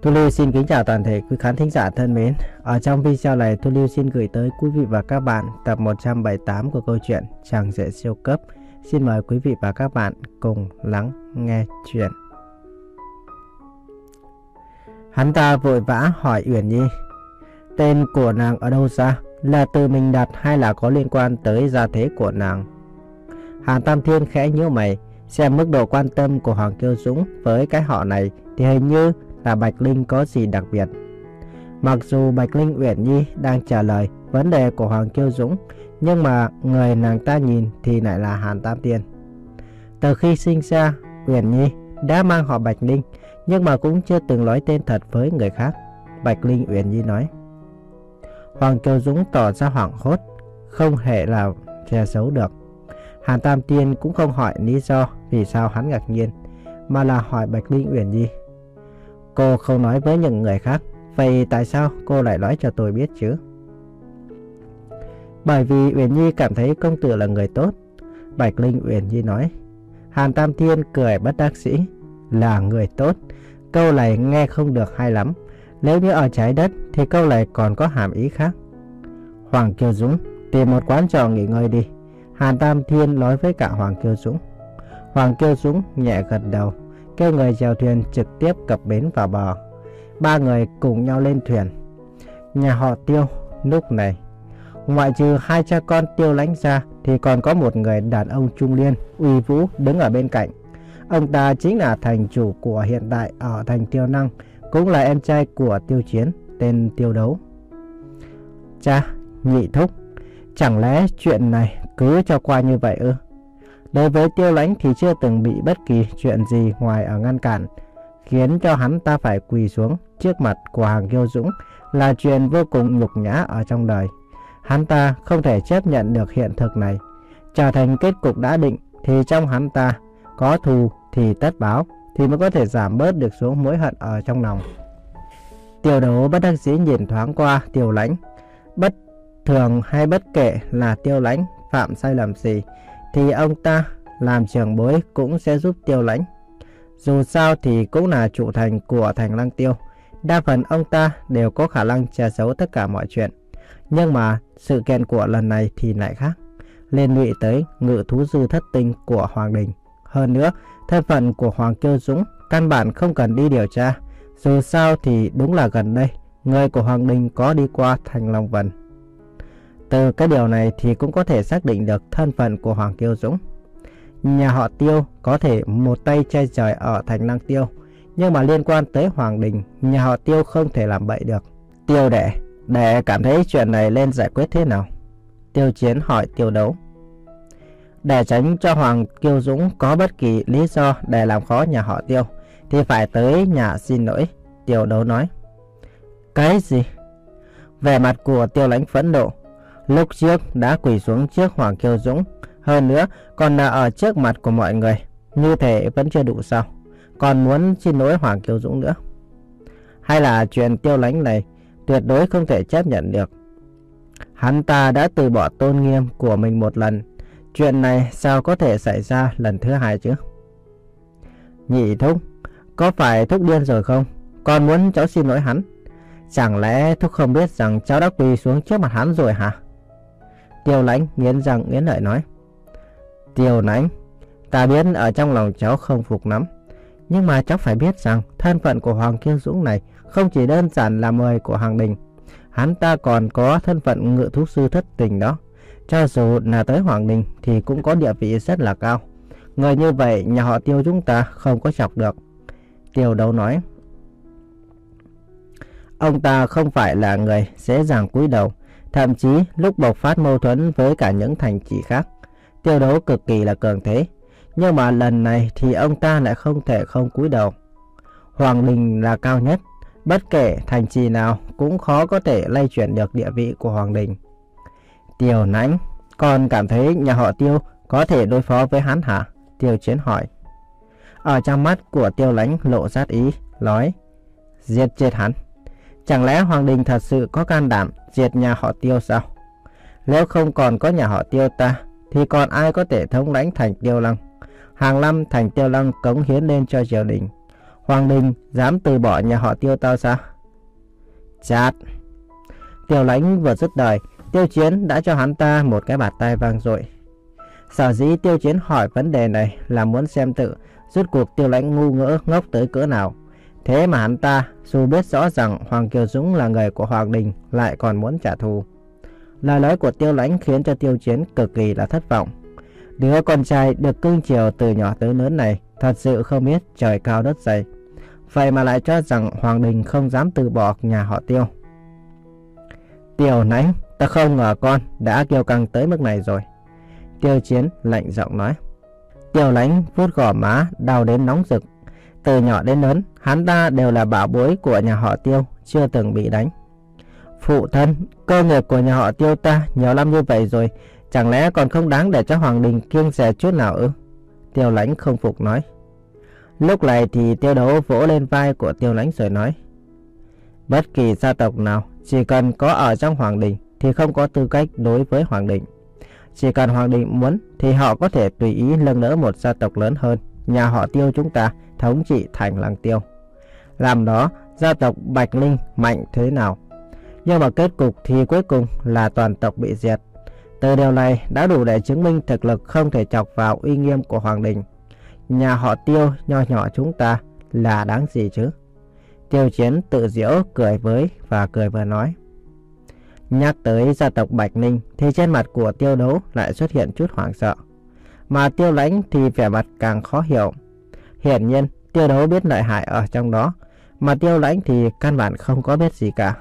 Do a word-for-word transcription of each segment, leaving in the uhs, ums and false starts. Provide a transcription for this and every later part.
Thu Lưu xin kính chào toàn thể quý khán thính giả thân mến. Ở trong video này, Thu Lưu xin gửi tới quý vị và các bạn tập một trăm bảy mươi tám của câu chuyện Chàng rể siêu cấp. Xin mời quý vị và các bạn cùng lắng nghe chuyện. Hắn ta vội vã hỏi Uyển Nhi: tên của nàng ở đâu ra? Là tự mình đặt hay là có liên quan tới gia thế của nàng? Hàn Tam Thiên khẽ nhíu mày, xem mức độ quan tâm của Hoàng Kiêu Dũng với cái họ này thì hình như là Bạch Linh có gì đặc biệt. Mặc dù Bạch Linh Uyển Nhi đang trả lời vấn đề của Hoàng Kiêu Dũng, nhưng mà người nàng ta nhìn thì lại là Hàn Tam Thiên. Từ khi sinh ra, Uyển Nhi đã mang họ Bạch Linh, nhưng mà cũng chưa từng nói tên thật với người khác. Bạch Linh Uyển Nhi nói. Hoàng Kiêu Dũng tỏ ra hoảng hốt, không hề là che giấu được. Hàn Tam Thiên cũng không hỏi lý do vì sao hắn ngạc nhiên, mà là hỏi Bạch Linh Uyển Nhi: cô không nói với những người khác, vậy tại sao cô lại nói cho tôi biết chứ? Bởi vì Uyển Nhi cảm thấy công tử là người tốt. Bạch Linh Uyển Nhi nói. Hàn Tam Thiên cười bất đắc dĩ. Là người tốt, câu này nghe không được hay lắm. Nếu như ở trái đất thì câu này còn có hàm ý khác. Hoàng Kiêu Dũng, tìm một quán trọ nghỉ ngơi đi, Hàn Tam Thiên nói với cả Hoàng Kiêu Dũng. Hoàng Kiêu Dũng nhẹ gật đầu, kêu người chèo thuyền trực tiếp cập bến vào bờ. Ba người cùng nhau lên thuyền. Nhà họ Tiêu lúc này, ngoại trừ hai cha con Tiêu Lãnh ra thì còn có một người đàn ông trung niên uy vũ đứng ở bên cạnh. Ông ta chính là thành chủ của hiện tại ở thành Tiêu Năng, cũng là em trai của Tiêu Chiến, tên Tiêu Đấu. Cha, Nhị thúc, chẳng lẽ chuyện này cứ cho qua như vậy ư? Đối với Tiêu Lãnh thì chưa từng bị bất kỳ chuyện gì ngoài ở ngăn cản, khiến cho hắn ta phải quỳ xuống trước mặt của Hoàng Kiêu Dũng là chuyện vô cùng nhục nhã ở trong đời. Hắn ta không thể chấp nhận được hiện thực này, trở thành kết cục đã định thì trong hắn ta có thù thì tất báo, thì mới có thể giảm bớt được số mối hận ở trong lòng. Tiêu Đấu bất đắc dĩ nhìn thoáng qua Tiêu Lãnh. Bất thường hay bất kể là Tiêu Lãnh phạm sai lầm gì thì ông ta làm trưởng bối cũng sẽ giúp Tiêu Lãnh. Dù sao thì cũng là chủ thành của thành Lăng Tiêu, đa phần ông ta đều có khả năng che giấu tất cả mọi chuyện. Nhưng mà sự kiện của lần này thì lại khác, liên lụy tới ngự thú sư thất tinh của Hoàng Đình. Hơn nữa, thân phận của Hoàng Kiêu Dũng căn bản không cần đi điều tra. Dù sao thì đúng là gần đây người của Hoàng Đình có đi qua thành Long Vân. Từ cái điều này thì cũng có thể xác định được thân phận của Hoàng Kiêu Dũng. Nhà họ Tiêu có thể một tay che trời ở thành Lăng Tiêu, nhưng mà liên quan tới Hoàng Đình, nhà họ Tiêu không thể làm bậy được. Tiêu đệ, để cảm thấy chuyện này lên giải quyết thế nào? Tiêu Chiến hỏi Tiêu Đấu. Để tránh cho Hoàng Kiêu Dũng có bất kỳ lý do để làm khó nhà họ Tiêu thì phải tới nhà xin lỗi, Tiêu Đấu nói. Cái gì? Vẻ mặt của Tiêu Lãnh phẫn nộ. Lúc trước đã quỳ xuống trước Hoàng Kiêu Dũng, hơn nữa còn là ở trước mặt của mọi người. Như thế vẫn chưa đủ sao? Còn muốn xin lỗi Hoàng Kiêu Dũng nữa? Hay là chuyện Tiêu Lãnh này tuyệt đối không thể chấp nhận được? Hắn ta đã từ bỏ tôn nghiêm của mình một lần, chuyện này sao có thể xảy ra lần thứ hai chứ? Nhị thúc, có phải thúc điên rồi không? Còn muốn cháu xin lỗi hắn? Chẳng lẽ thúc không biết rằng cháu đã quỳ xuống trước mặt hắn rồi hả? Tiêu Lãnh nghiến răng nghiến lợi nói. Tiêu Lãnh, ta biết ở trong lòng cháu không phục lắm, nhưng mà cháu phải biết rằng thân phận của Hoàng Kiêu Dũng này không chỉ đơn giản là mời của Hoàng Đình. Hắn ta còn có thân phận ngự thú sư thất tình đó. Cho dù là tới Hoàng Đình thì cũng có địa vị rất là cao. Người như vậy nhà họ Tiêu chúng ta không có chọc được. Tiêu Đấu nói. Ông ta không phải là người dễ dàng cúi đầu. Thậm chí lúc bộc phát mâu thuẫn với cả những thành trì khác, Tiêu Đấu cực kỳ là cường thế. Nhưng mà lần này thì ông ta lại không thể không cúi đầu. Hoàng Đình là cao nhất, bất kể thành trì nào cũng khó có thể lay chuyển được địa vị của Hoàng Đình. Tiêu Lãnh, còn cảm thấy nhà họ Tiêu có thể đối phó với hắn hả? Tiêu Chiến hỏi. Ở trong mắt của Tiêu Lãnh lộ sát ý, nói. Giết chết hắn. Chẳng lẽ Hoàng Đình thật sự có can đảm diệt nhà họ Tiêu sao? Nếu không còn có nhà họ Tiêu ta thì còn ai có thể thống lãnh thành Tiêu Lăng? Hàng năm thành Tiêu Lăng cống hiến lên cho triều đình. Hoàng đình dám từ bỏ nhà họ Tiêu tao sao? Chát! Tiêu Lãnh vừa dứt lời, Tiêu Chiến đã cho hắn ta một cái bạt tai vang dội. Sở dĩ Tiêu Chiến hỏi vấn đề này là muốn xem tự rốt cuộc Tiêu Lãnh ngu ngỡ ngốc tới cỡ nào. Thế mà hắn ta dù biết rõ rằng Hoàng Kiều Dũng là người của Hoàng đình lại còn muốn trả thù. Lời nói của Tiêu Lãnh khiến cho Tiêu Chiến cực kỳ là thất vọng. Đứa con trai được cưng chiều từ nhỏ tới lớn này thật sự không biết trời cao đất dày. Vậy mà lại cho rằng Hoàng đình không dám từ bỏ nhà họ Tiêu. Tiêu Lãnh, ta không ngờ con đã kiêu căng tới mức này rồi. Tiêu Chiến lạnh giọng nói. Tiêu Lãnh vuốt gò má đau đến nóng rực. Từ nhỏ đến lớn, hắn ta đều là bảo bối của nhà họ Tiêu, chưa từng bị đánh. Phụ thân, cơ nghiệp của nhà họ Tiêu ta nhiều năm như vậy rồi, chẳng lẽ còn không đáng để cho Hoàng đình kiêng dè chút nào ư? Tiêu Lãnh không phục nói. Lúc này thì Tiêu Đấu vỗ lên vai của Tiêu Lãnh rồi nói. Bất kỳ gia tộc nào chỉ cần có ở trong Hoàng đình thì không có tư cách đối với Hoàng đình. Chỉ cần Hoàng đình muốn thì họ có thể tùy ý nâng đỡ một gia tộc lớn hơn nhà họ Tiêu chúng ta thống trị thành làng Tiêu. Làm đó gia tộc Bạch Linh mạnh thế nào. Nhưng mà kết cục thì cuối cùng là toàn tộc bị diệt. Từ điều này đã đủ để chứng minh thực lực không thể chọc vào uy nghiêm của Hoàng đình. Nhà họ Tiêu nho nhỏ chúng ta là đáng gì chứ? Tiêu Chiến tự giễu cười với và cười vừa nói. Nhắc tới gia tộc Bạch Ninh thì trên mặt của Tiêu Đấu lại xuất hiện chút hoảng sợ. Mà Tiêu Lãnh thì vẻ mặt càng khó hiểu. Hiển nhiên Tiêu Đấu biết lợi hại ở trong đó, mà Tiêu Lãnh thì căn bản không có biết gì cả.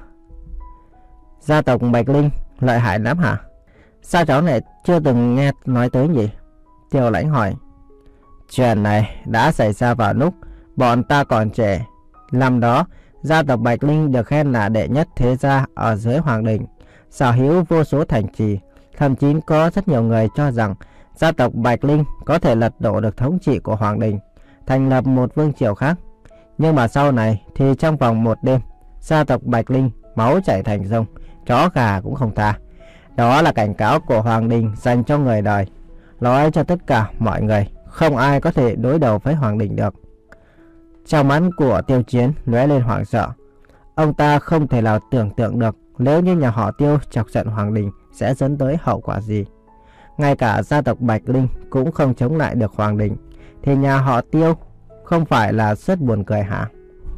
Gia tộc Bạch Linh lợi hại lắm hả? Sao cháu lại chưa từng nghe nói tới nhỉ? Tiêu Lãnh hỏi. Chuyện này đã xảy ra vào lúc bọn ta còn trẻ. Năm đó gia tộc Bạch Linh được khen là đệ nhất thế gia ở dưới Hoàng đình, sở hữu vô số thành trì. Thậm chí có rất nhiều người cho rằng gia tộc Bạch Linh có thể lật đổ được thống trị của Hoàng đình, thành lập một vương triều khác. Nhưng mà sau này thì trong vòng một đêm, gia tộc Bạch Linh máu chảy thành sông, chó gà cũng không tha. Đó là cảnh cáo của Hoàng đình dành cho người đời, nói cho tất cả mọi người không ai có thể đối đầu với Hoàng đình được. Trong mắt của Tiêu Chiến lóe lên hoảng sợ. Ông ta không thể nào tưởng tượng được nếu như nhà họ Tiêu chọc giận Hoàng đình sẽ dẫn tới hậu quả gì. Ngay cả gia tộc Bạch Linh cũng không chống lại được Hoàng đình, thì nhà họ Tiêu không phải là rất buồn cười hả?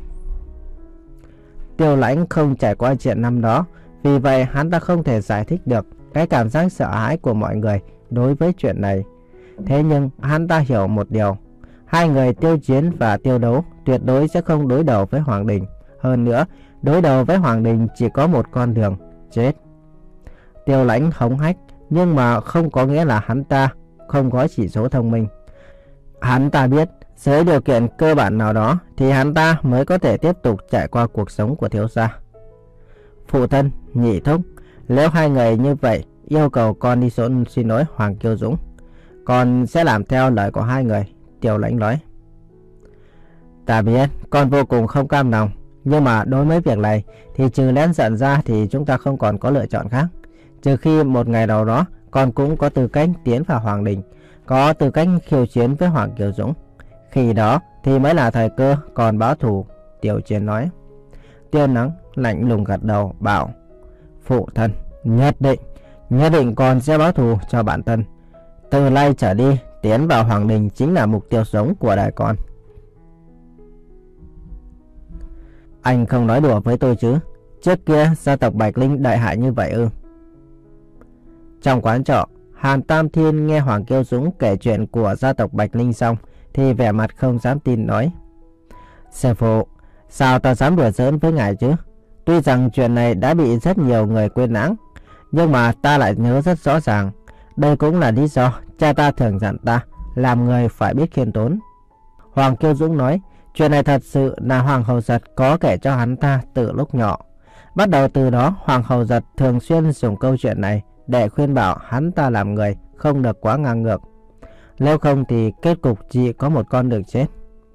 Tiêu Lãnh không trải qua chuyện năm đó, vì vậy hắn ta không thể giải thích được cái cảm giác sợ hãi của mọi người đối với chuyện này. Thế nhưng hắn ta hiểu một điều. Hai người Tiêu Chiến và Tiêu Đấu tuyệt đối sẽ không đối đầu với Hoàng đình. Hơn nữa, đối đầu với Hoàng đình chỉ có một con đường, chết. Tiêu Lãnh hống hách, nhưng mà không có nghĩa là hắn ta không có chỉ số thông minh. Hắn ta biết dưới điều kiện cơ bản nào đó thì hắn ta mới có thể tiếp tục trải qua cuộc sống của thiếu gia. Phụ thân, nhị thúc, nếu hai người như vậy yêu cầu con đi xin xin lỗi Hoàng Kiều Dũng, con sẽ làm theo lời của hai người. Tiêu Lãnh nói. Ta biết con vô cùng không cam lòng, nhưng mà đối với việc này thì trừ lén giận ra thì chúng ta không còn có lựa chọn khác. Trừ khi một ngày nào đó con cũng có tư cách tiến vào Hoàng đình, có tư cách khiêu chiến với Hoàng Kiều Dũng, khi đó thì mới là thời cơ còn báo thù. Tiêu Chiến nói. Tiêu Nắng lạnh lùng gật đầu bảo. Phụ thân, nhất định nhất định con sẽ báo thù cho bản thân. Từ nay trở đi, tiến vào Hoàng đình chính là mục tiêu sống của đời con. Anh không nói đùa với tôi chứ? Trước kia gia tộc Bạch Linh đại hại như vậy ư? Trong quán trọ, Hàn Tam Thiên nghe Hoàng Kiều Dũng kể chuyện của gia tộc Bạch Linh xong thì vẻ mặt không dám tin nói. Sư phụ, sao ta dám đùa giỡn với ngài chứ? Tuy rằng chuyện này đã bị rất nhiều người quên lãng, nhưng mà ta lại nhớ rất rõ ràng. Đây cũng là lý do cha ta thường dặn ta làm người phải biết khiêm tốn. Hoàng Kiều Dũng nói, chuyện này thật sự là Hoàng Hầu Giật có kể cho hắn ta từ lúc nhỏ. Bắt đầu từ đó, Hoàng Hầu Giật thường xuyên dùng câu chuyện này để khuyên bảo hắn ta làm người không được quá ngang ngược. Nếu không thì kết cục chỉ có một con đường chết.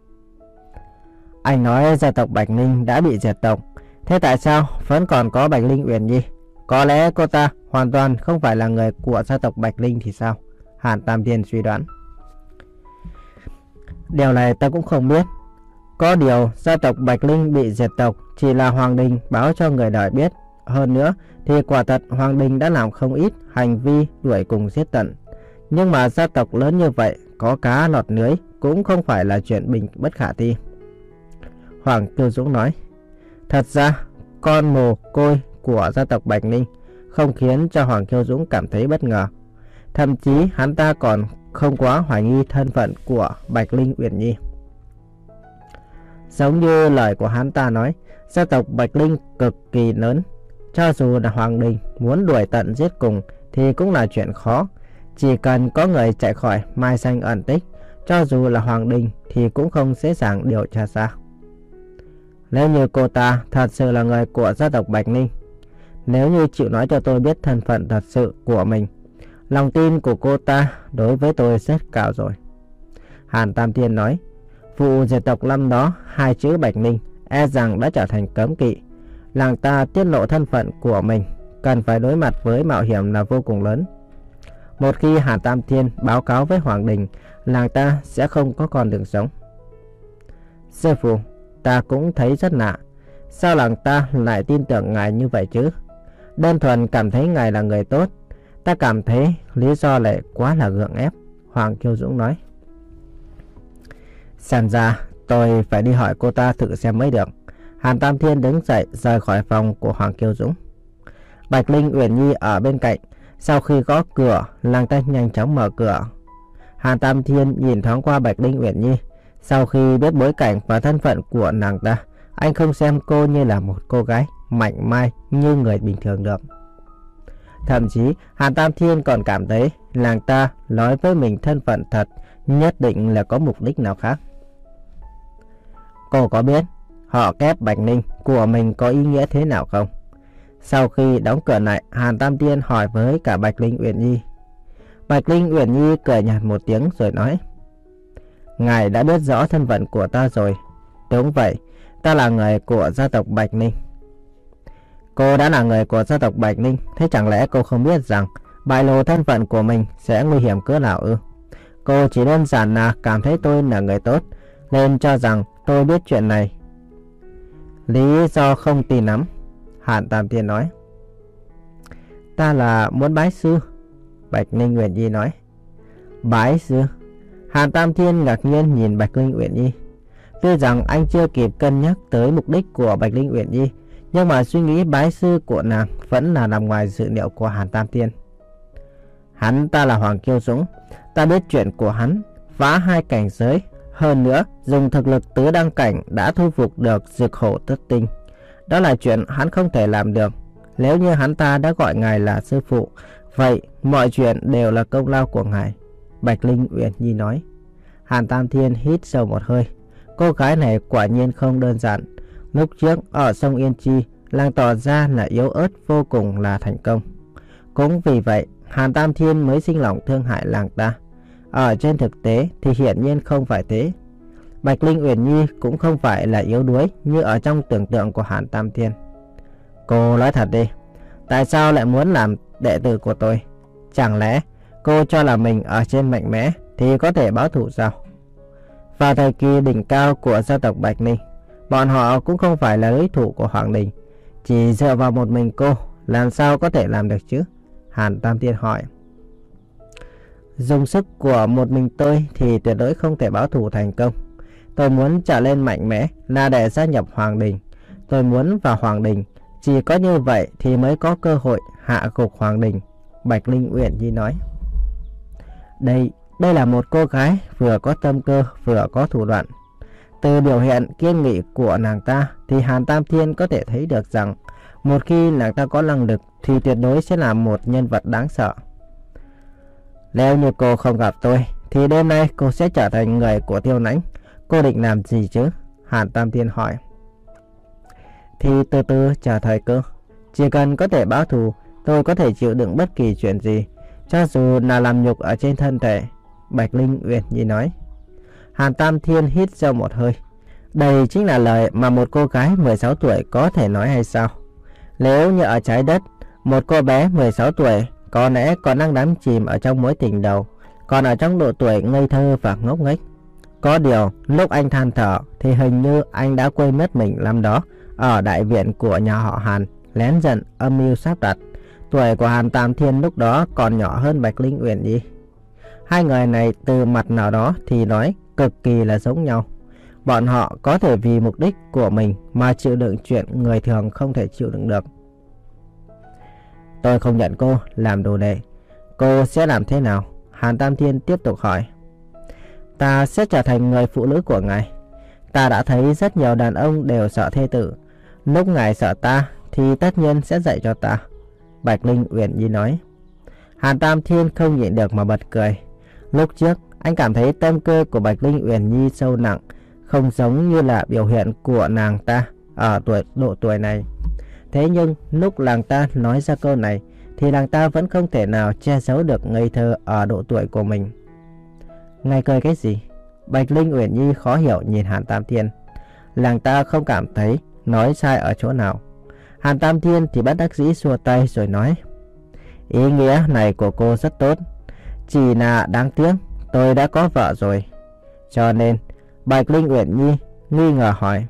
Anh nói gia tộc Bạch Ninh đã bị diệt tộc, thế tại sao vẫn còn có Bạch Linh Uyển Nhi? Có lẽ cô ta hoàn toàn không phải là người của gia tộc Bạch Linh thì sao? Hàn Tam Thiên suy đoán. Điều này ta cũng không biết. Có điều gia tộc Bạch Linh bị diệt tộc chỉ là Hoàng Đình báo cho người đời biết. Hơn nữa thì quả thật Hoàng Đình đã làm không ít hành vi đuổi cùng giết tận. Nhưng mà gia tộc lớn như vậy có cá lọt lưới cũng không phải là chuyện bình bất khả thi. Hoàng Kiêu Dũng nói, thật ra con mồ côi của gia tộc Bạch Linh không khiến cho Hoàng Kiêu Dũng cảm thấy bất ngờ. Thậm chí hắn ta còn không quá hoài nghi thân phận của Bạch Linh Uyển Nhi. Giống như lời của hắn ta nói, gia tộc Bạch Linh cực kỳ lớn. Cho dù là Hoàng Đình muốn đuổi tận giết cùng thì cũng là chuyện khó. Chỉ cần có người chạy khỏi mai danh ẩn tích, cho dù là Hoàng Đình thì cũng không dễ dàng điều tra ra. Nếu như cô ta thật sự là người của gia tộc Bạch Linh, nếu như chịu nói cho tôi biết thân phận thật sự của mình, lòng tin của cô ta đối với tôi rất cao rồi. Hàn Tam Thiên nói, vụ diệt tộc năm đó hai chữ Bạch Linh e rằng đã trở thành cấm kỵ. Làng ta tiết lộ thân phận của mình cần phải đối mặt với mạo hiểm là vô cùng lớn. Một khi Hàn Tam Thiên báo cáo với Hoàng Đình, làng ta sẽ không có con đường sống. Sư phụ, ta cũng thấy rất lạ. Sao làng ta lại tin tưởng ngài như vậy chứ? Đơn thuần cảm thấy ngài là người tốt. Ta cảm thấy lý do lại quá là gượng ép. Hoàng Kiêu Dũng nói. Xem ra tôi phải đi hỏi cô ta thử xem mới được. Hàn Tam Thiên đứng dậy rời khỏi phòng của Hoàng Kiêu Dũng. Bạch Linh Uyển Nhi ở bên cạnh. Sau khi gõ cửa, làng ta nhanh chóng mở cửa. Hàn Tam Thiên nhìn thoáng qua Bạch Linh Uyển Nhi. Sau khi biết bối cảnh và thân phận của nàng ta, anh không xem cô như là một cô gái mạnh mai như người bình thường được. Thậm chí Hàn Tam Thiên còn cảm thấy nàng ta nói với mình thân phận thật nhất định là có mục đích nào khác. Cô có biết họ kép Bạch Linh của mình có ý nghĩa thế nào không? Sau khi đóng cửa lại, Hàn Tam Thiên hỏi với cả Bạch Linh Uyển Nhi. Bạch Linh Uyển Nhi cười nhạt một tiếng rồi nói, ngài đã biết rõ thân phận của ta rồi. Đúng vậy, ta là người của gia tộc Bạch Linh. Cô đã là người của gia tộc Bạch Linh, thế chẳng lẽ cô không biết rằng bại lộ thân phận của mình sẽ nguy hiểm cỡ nào ư? Cô chỉ đơn giản là cảm thấy tôi là người tốt nên cho rằng tôi biết chuyện này. Lý do không tin lắm. Hàn Tam Thiên nói. Ta là muốn bái sư. Bạch Linh Uyển Nhi nói. Bái sư? Hàn Tam Thiên ngạc nhiên nhìn Bạch Linh Uyển Nhi. Tuy rằng anh chưa kịp cân nhắc tới mục đích của Bạch Linh Uyển Nhi, nhưng mà suy nghĩ bái sư của nàng vẫn là nằm ngoài dự liệu của Hàn Tam Thiên. Hắn ta là Hoàng Kiêu Dũng, ta biết chuyện của hắn, phá hai cảnh giới, hơn nữa dùng thực lực tứ đăng cảnh đã thu phục được Dược Hổ Tất Tinh. Đó là chuyện hắn không thể làm được. Nếu như hắn ta đã gọi ngài là sư phụ, vậy mọi chuyện đều là công lao của ngài. Bạch Linh Uyển Nhi nói. Hàn Tam Thiên hít sâu một hơi. Cô gái này quả nhiên không đơn giản. Lúc trước ở sông Yên Chi, làng tỏ ra là yếu ớt vô cùng là thành công. Cũng vì vậy, Hàn Tam Thiên mới sinh lòng thương hại làng ta. Ở trên thực tế thì hiển nhiên không phải thế. Bạch Linh Uyển Nhi cũng không phải là yếu đuối như ở trong tưởng tượng của Hàn Tam Thiên. Cô nói thật đi, tại sao lại muốn làm đệ tử của tôi? Chẳng lẽ cô cho là mình ở trên mạnh mẽ thì có thể báo thù sao? Vào thời kỳ đỉnh cao của gia tộc Bạch Linh, bọn họ cũng không phải là đối thủ của Hoàng Đình. Chỉ dựa vào một mình cô, làm sao có thể làm được chứ? Hàn Tam Thiên hỏi. Dùng sức của một mình tôi thì tuyệt đối không thể báo thù thành công. Tôi muốn trở lên mạnh mẽ là để gia nhập Hoàng Đình. Tôi muốn vào Hoàng Đình, chỉ có như vậy thì mới có cơ hội hạ gục Hoàng Đình. Bạch Linh Uyển Nhi nói. Đây, đây là một cô gái vừa có tâm cơ vừa có thủ đoạn. Từ biểu hiện kiên nghị của nàng ta thì Hàn Tam Thiên có thể thấy được rằng một khi nàng ta có năng lực thì tuyệt đối sẽ là một nhân vật đáng sợ. Nếu như cô không gặp tôi thì đêm nay cô sẽ trở thành người của Tiêu Nãnh. Cô định làm gì chứ? Hàn Tam Thiên hỏi. Thì từ từ chờ thời cơ. Chỉ cần có thể báo thù, tôi có thể chịu đựng bất kỳ chuyện gì, cho dù là làm nhục ở trên thân thể. Bạch Linh Uyển Nhi nói. Hàn Tam Thiên hít sâu một hơi. Đây chính là lời mà một cô gái mười sáu tuổi có thể nói hay sao? Nếu như ở trái đất, một cô bé mười sáu tuổi có lẽ còn đang đắm chìm ở trong mối tình đầu, còn ở trong độ tuổi ngây thơ và ngốc nghếch. Có điều lúc anh than thở thì hình như anh đã quên mất mình năm đó ở đại viện của nhà họ Hàn lén giận âm mưu sắp đặt. Tuổi của Hàn Tam Thiên lúc đó còn nhỏ hơn Bạch Linh Uyển Nhi. Hai người này từ mặt nào đó thì nói cực kỳ là giống nhau. Bọn họ có thể vì mục đích của mình mà chịu đựng chuyện người thường không thể chịu đựng được. Tôi không nhận cô làm đồ đệ. Cô sẽ làm thế nào? Hàn Tam Thiên tiếp tục hỏi. Ta sẽ trở thành người phụ nữ của ngài. Ta đã thấy rất nhiều đàn ông đều sợ thê tử. Lúc ngài sợ ta thì tất nhiên sẽ dạy cho ta. Bạch Linh Uyển Nhi nói. Hàn Tam Thiên không nhịn được mà bật cười. Lúc trước anh cảm thấy tâm cơ của Bạch Linh Uyển Nhi sâu nặng, không giống như là biểu hiện của nàng ta ở tuổi độ tuổi này. Thế nhưng lúc nàng ta nói ra câu này thì nàng ta vẫn không thể nào che giấu được ngây thơ ở độ tuổi của mình. Ngài cười cái gì? Bạch Linh Uyển Nhi khó hiểu nhìn Hàn Tam Thiên. Nàng ta không cảm thấy nói sai ở chỗ nào. Hàn Tam Thiên thì bất đắc dĩ xua tay rồi nói. Ý nghĩa này của cô rất tốt. Chỉ là đáng tiếc tôi đã có vợ rồi. Cho nên Bạch Linh Uyển Nhi nghi ngờ hỏi.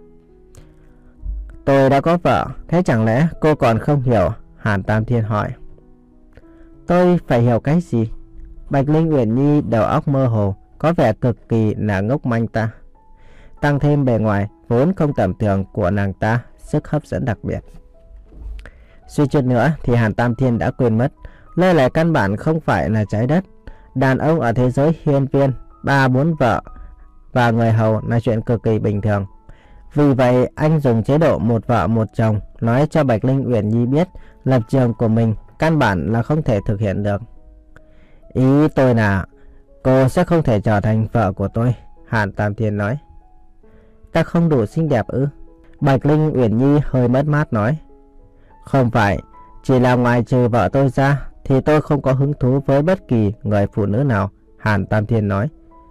Tôi đã có vợ, thế chẳng lẽ cô còn không hiểu? Hàn Tam Thiên hỏi. Tôi phải hiểu cái gì? Bạch Linh Uyển Nhi đầu óc mơ hồ, có vẻ cực kỳ là ngốc manh ta. Tăng thêm bề ngoài vốn không tầm thường của nàng ta sức hấp dẫn đặc biệt. Suy chút nữa thì Hàn Tam Thiên đã quên mất, nơi này căn bản không phải là trái đất. Đàn ông ở thế giới hiên viên, ba bốn vợ và người hầu là chuyện cực kỳ bình thường. Vì vậy anh dùng chế độ một vợ một chồng nói cho Bạch Linh Uyển Nhi biết lập trường của mình căn bản là không thể thực hiện được. Ý tôi là cô sẽ không thể trở thành vợ của tôi, Hàn Tam Thiên nói. Ta không đủ xinh đẹp ư? Bạch Linh Uyển Nhi hơi mất mát nói. Không phải, chỉ là ngoài trừ vợ tôi ra thì tôi không có hứng thú với bất kỳ người phụ nữ nào, Hàn Tam Thiên nói.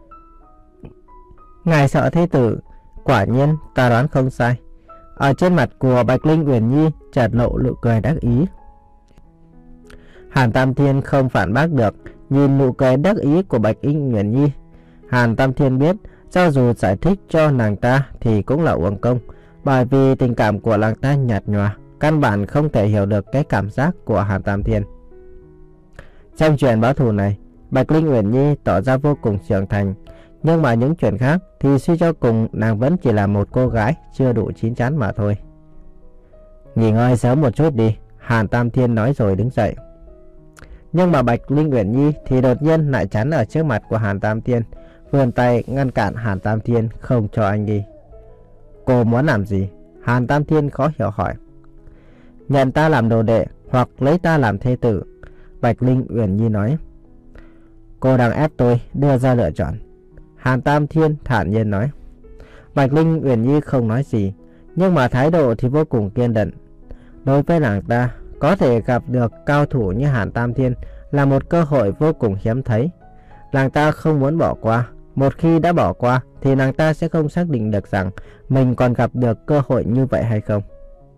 Ngài sợ thế tử? Quả nhiên ta đoán không sai. Ở trên mặt của Bạch Linh Uyển Nhi chợt lộ nụ cười đắc ý. Hàn Tam Thiên không phản bác được, nhìn nụ cười đắc ý của Bạch Linh Uyển Nhi. Hàn Tam Thiên biết cho dù giải thích cho nàng ta thì cũng là uổng công, bởi vì tình cảm của nàng ta nhạt nhòa, căn bản không thể hiểu được cái cảm giác của Hàn Tam Thiên. Trong chuyện báo thù này, Bạch Linh Uyển Nhi tỏ ra vô cùng trưởng thành, nhưng mà những chuyện khác thì suy cho cùng nàng vẫn chỉ là một cô gái chưa đủ chín chắn mà thôi. Nghỉ ngơi sớm một chút đi, Hàn Tam Thiên nói rồi đứng dậy. Nhưng mà Bạch Linh Uyển Nhi thì đột nhiên lại chắn ở trước mặt của Hàn Tam Thiên, vươn tay ngăn cản Hàn Tam Thiên không cho anh đi. Cô muốn làm gì? Hàn Tam Thiên khó hiểu hỏi. Nhận ta làm đồ đệ hoặc lấy ta làm thê tử, Bạch Linh Uyển Nhi nói. Cô đang ép tôi đưa ra lựa chọn, Hàn Tam Thiên thản nhiên nói. Bạch Linh Uyển Nhi không nói gì, nhưng mà thái độ thì vô cùng kiên định. Đối với nàng ta, có thể gặp được cao thủ như Hàn Tam Thiên là một cơ hội vô cùng hiếm thấy. Nàng ta không muốn bỏ qua. Một khi đã bỏ qua thì nàng ta sẽ không xác định được rằng mình còn gặp được cơ hội như vậy hay không.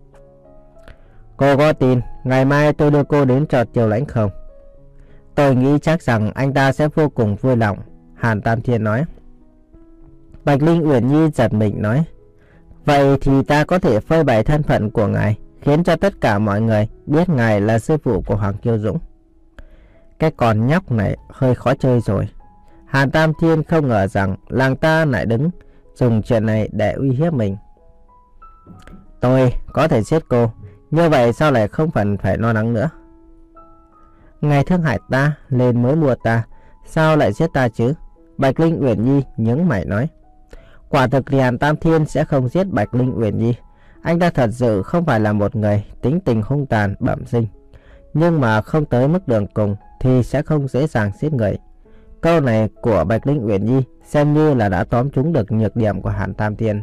Cô có tin ngày mai tôi đưa cô đến trò Triều Lãnh không? Tôi nghĩ chắc rằng anh ta sẽ vô cùng vui lòng, Hàn Tam Thiên nói. Bạch Linh Uyển Nhi giật mình nói. Vậy thì ta có thể phơi bày thân phận của ngài, khiến cho tất cả mọi người biết ngài là sư phụ của Hoàng Kiêu Dũng. Cái con nhóc này hơi khó chơi rồi. Hàn Tam Thiên không ngờ rằng nàng ta lại đứng dùng chuyện này để uy hiếp mình. Tôi có thể giết cô, như vậy sao lại không cần phải lo lắng nữa? Ngài thương hại ta nên mới mua ta, sao lại giết ta chứ? Bạch Linh Uyển Nhi nhướng mày nói. Quả thực thì Hàn Tam Thiên sẽ không giết Bạch Linh Uyển Nhi. Anh ta thật sự không phải là một người tính tình hung tàn bẩm sinh, nhưng mà không tới mức đường cùng thì sẽ không dễ dàng giết người. Câu này của Bạch Linh Uyển Nhi xem như là đã tóm trúng được nhược điểm của Hàn Tam Thiên.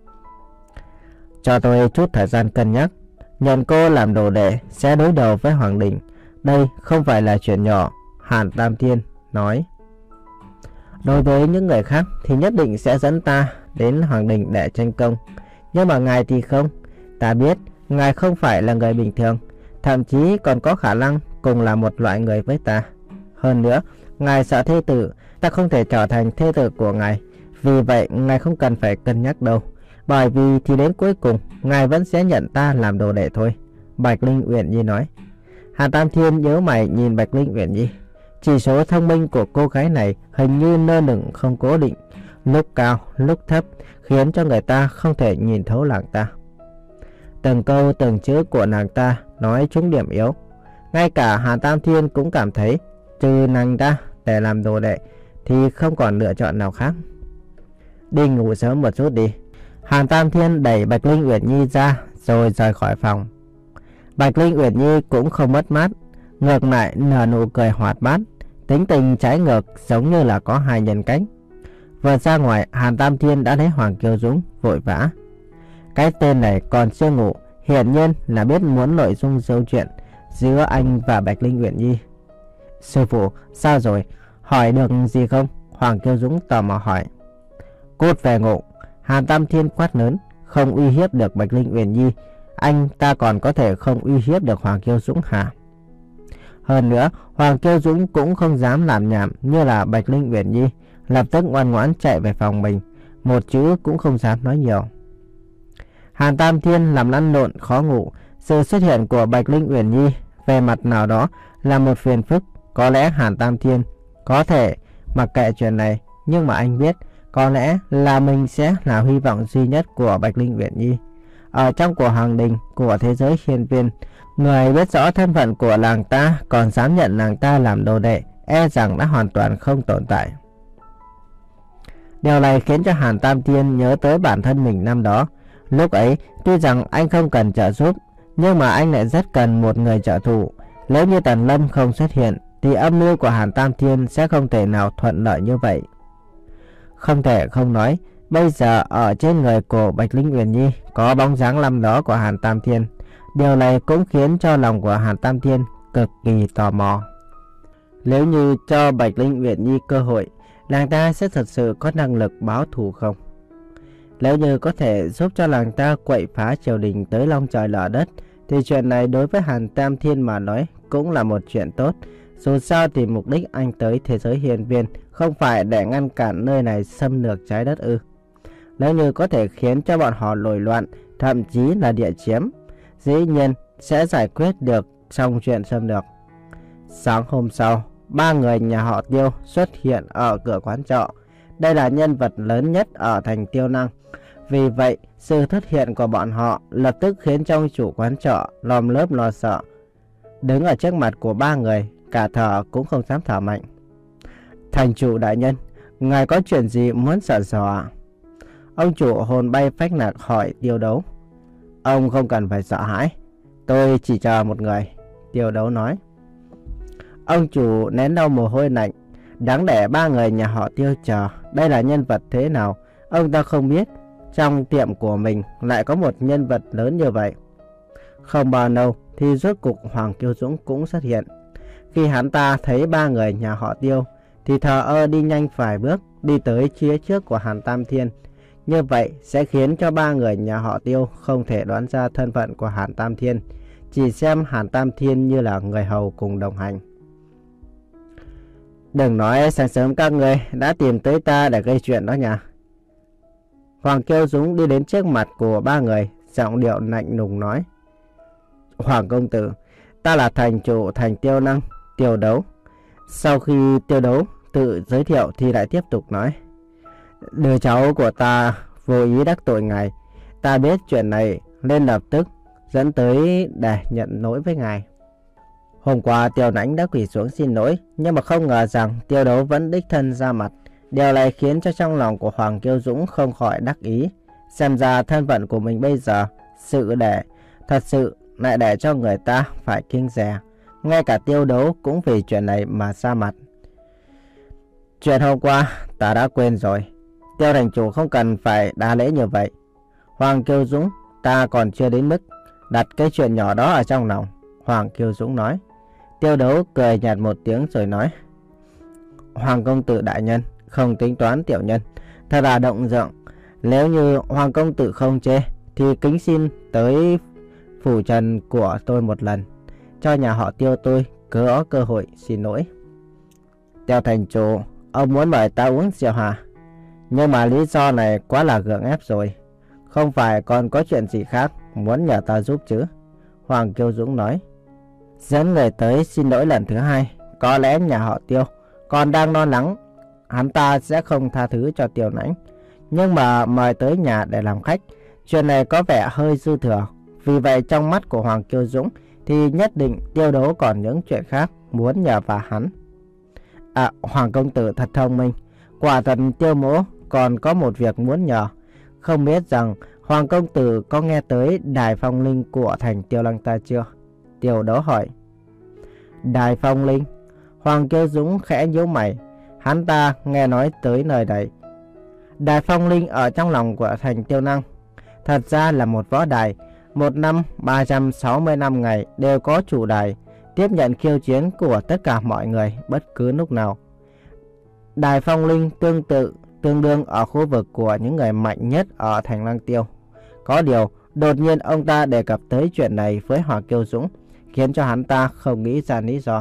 Cho tôi chút thời gian cân nhắc. Nhận cô làm đồ đệ sẽ đối đầu với Hoàng Đình. Đây không phải là chuyện nhỏ, Hàn Tam Thiên nói. Đối với những người khác thì nhất định sẽ dẫn ta đến Hoàng Đình để tranh công. Nhưng mà ngài thì không. Ta biết ngài không phải là người bình thường, thậm chí còn có khả năng cùng là một loại người với ta. Hơn nữa, ngài sợ thê tử, ta không thể trở thành thê tử của ngài, Vì vậy ngài không cần phải cân nhắc đâu. Bởi vì thì đến cuối cùng ngài vẫn sẽ nhận ta làm đồ đệ thôi. Bạch Linh Uyển Nhi nói. Hàn Tam Thiên nhớ mày nhìn Bạch Linh Uyển Nhi. Chỉ số thông minh của cô gái này hình như nơ nửng không cố định, lúc cao lúc thấp, khiến cho người ta không thể nhìn thấu nàng ta. Từng câu từng chữ của nàng ta nói trúng điểm yếu. Ngay cả Hàn Tam Thiên cũng cảm thấy trừ nàng ta để làm đồ đệ thì không còn lựa chọn nào khác. Đi ngủ sớm một chút đi. Hàn Tam Thiên đẩy Bạch Linh Uyển Nhi ra rồi rời khỏi phòng. Bạch Linh Uyển Nhi cũng không mất mát, ngược lại nở nụ cười hoạt bát, tính tình trái ngược giống như là có hai nhân cách. Vừa ra ngoài, Hàn Tam Thiên đã thấy Hoàng Kiều Dũng vội vã. Cái tên này còn chưa ngủ, hiển nhiên là biết muốn nội dung câu chuyện giữa anh và Bạch Linh Uyển Nhi. Sư phụ, sao rồi? Hỏi được gì không? Hoàng Kiều Dũng tò mò hỏi. Cút về ngủ. Hàn Tam Thiên quát lớn. Không uy hiếp được Bạch Linh Uyển Nhi, anh ta còn có thể không uy hiếp được Hoàng Kiều Dũng hả? Hơn nữa, Hoàng Kiều Dũng cũng không dám làm nhảm như là Bạch Linh Uyển Nhi, lập tức ngoan ngoãn chạy về phòng mình, một chữ cũng không dám nói nhiều. Hàn Tam Thiên làm lăn lộn khó ngủ. Sự xuất hiện của Bạch Linh Uyển Nhi về mặt nào đó là một phiền phức. Có lẽ Hàn Tam Thiên có thể mặc kệ chuyện này, nhưng mà anh biết có lẽ là mình sẽ là hy vọng duy nhất của Bạch Linh Uyển Nhi. Ở trong của hoàng đình của thế giới hiên viên, người biết rõ thân phận của nàng ta còn dám nhận nàng ta làm đồ đệ, e rằng đã hoàn toàn không tồn tại. Điều này khiến cho Hàn Tam Thiên nhớ tới bản thân mình năm đó. Lúc ấy, tuy rằng anh không cần trợ giúp, nhưng mà anh lại rất cần một người trợ thủ. Nếu như Tần Lâm không xuất hiện, thì âm mưu của Hàn Tam Thiên sẽ không thể nào thuận lợi như vậy. Không thể không nói, bây giờ ở trên người của Bạch Linh Uyển Nhi có bóng dáng năm đó của Hàn Tam Thiên. Điều này cũng khiến cho lòng của Hàn Tam Thiên cực kỳ tò mò. Nếu như cho Bạch Linh Uyển Nhi cơ hội, nàng ta sẽ thật sự có năng lực báo thù không? Nếu như có thể giúp cho nàng ta quậy phá triều đình tới long trời lở đất, thì chuyện này đối với Hàn Tam Thiên mà nói cũng là một chuyện tốt. Dù sao thì mục đích anh tới thế giới hiên viên không phải để ngăn cản nơi này xâm lược trái đất ư? Nếu như có thể khiến cho bọn họ nổi loạn, thậm chí là địa chiếm, dĩ nhiên sẽ giải quyết được xong chuyện xâm lược. Sáng hôm sau, ba người nhà họ Tiêu xuất hiện ở cửa quán trọ. Đây là nhân vật lớn nhất ở thành Tiêu Năng. Vì vậy, sự xuất hiện của bọn họ lập tức khiến cho ông chủ quán trọ lòm lớp lo sợ. Đứng ở trước mặt của ba người, cả thở cũng không dám thở mạnh. Thành chủ đại nhân, ngài có chuyện gì muốn sợ dò ạ? Ông chủ hồn bay phách lạc hỏi Tiêu Đấu. Ông không cần phải sợ hãi, tôi chỉ chờ một người, Tiêu Đấu nói. Ông chủ nén đau mồ hôi lạnh. Đáng để ba người nhà họ Tiêu chờ. Đây là nhân vật thế nào, ông ta không biết. Trong tiệm của mình lại có một nhân vật lớn như vậy. Không bao lâu thì rốt cục Hoàng Kiều Dũng cũng xuất hiện. Khi hắn ta thấy ba người nhà họ Tiêu thì thờ ơ đi nhanh vài bước, đi tới phía trước của Hàn Tam Thiên. Như vậy sẽ khiến cho ba người nhà họ Tiêu không thể đoán ra thân phận của Hàn Tam Thiên, chỉ xem Hàn Tam Thiên như là người hầu cùng đồng hành. Đừng nói sáng sớm các người đã tìm tới ta để gây chuyện đó nha. Hoàng Kiều Dũng đi đến trước mặt của ba người, giọng điệu lạnh lùng nói. Hoàng công tử, ta là thành chủ thành Tiêu Năng, Tiêu Đấu. Sau khi Tiêu Đấu tự giới thiệu thì lại tiếp tục nói. Đứa cháu của ta vô ý đắc tội ngài. Ta biết chuyện này nên lập tức dẫn tới để nhận lỗi với ngài. Hôm qua Tiêu Nãnh đã quỳ xuống xin lỗi, nhưng mà không ngờ rằng Tiêu Đấu vẫn đích thân ra mặt. Điều này khiến cho trong lòng của Hoàng Kiều Dũng không khỏi đắc ý. Xem ra thân phận của mình bây giờ sự để thật sự lại để cho người ta phải kiêng dè. Ngay cả Tiêu Đấu cũng vì chuyện này mà ra mặt. Chuyện hôm qua ta đã quên rồi. Tiêu thành chủ không cần phải đa lễ như vậy. Hoàng Kiều Dũng, ta còn chưa đến mức đặt cái chuyện nhỏ đó ở trong lòng, Hoàng Kiều Dũng nói. Tiêu Đấu cười nhạt một tiếng rồi nói. Hoàng công tử đại nhân không tính toán tiểu nhân, thật là động rộng. Nếu như Hoàng công tử không chê thì kính xin tới phủ trần của tôi một lần, cho nhà họ Tiêu tôi có cơ hội xin lỗi. Tiêu thành chủ, ông muốn mời ta uống rượu hả? Nhưng mà lý do này quá là gượng ép rồi. Không phải còn có chuyện gì khác muốn nhờ ta giúp chứ? Hoàng Kiêu Dũng nói. Dẫn người tới xin lỗi lần thứ hai. Có lẽ nhà họ Tiêu còn đang lo lắng hắn ta sẽ không tha thứ cho Tiêu Nãnh. Nhưng mà mời tới nhà để làm khách, chuyện này có vẻ hơi dư thừa. Vì vậy trong mắt của Hoàng Kiêu Dũng thì nhất định Tiêu Đấu còn những chuyện khác muốn nhờ vào hắn. À, Hoàng công tử thật thông minh. Quả thật Tiêu mỗ còn có một việc muốn nhờ. Không biết rằng Hoàng công tử có nghe tới Đài Phong Linh của thành Tiêu Lăng ta chưa? Tiêu Đấu hỏi. Đài Phong Linh? Hoàng Kiêu Dũng khẽ nhíu mày. Hắn ta nghe nói tới nơi đây. Đài Phong Linh ở trong lòng của thành Tiêu Lăng thật ra là một võ đài. Một năm ba trăm sáu mươi lăm ngày đều có chủ đài, tiếp nhận khiêu chiến của tất cả mọi người bất cứ lúc nào. Đài Phong Linh tương tự tương đương ở khu vực của những người mạnh nhất ở thành Lăng Tiêu. Có điều đột nhiên ông ta đề cập tới chuyện này với Hoàng Kiêu Dũng, khiến cho hắn ta không nghĩ ra lý do.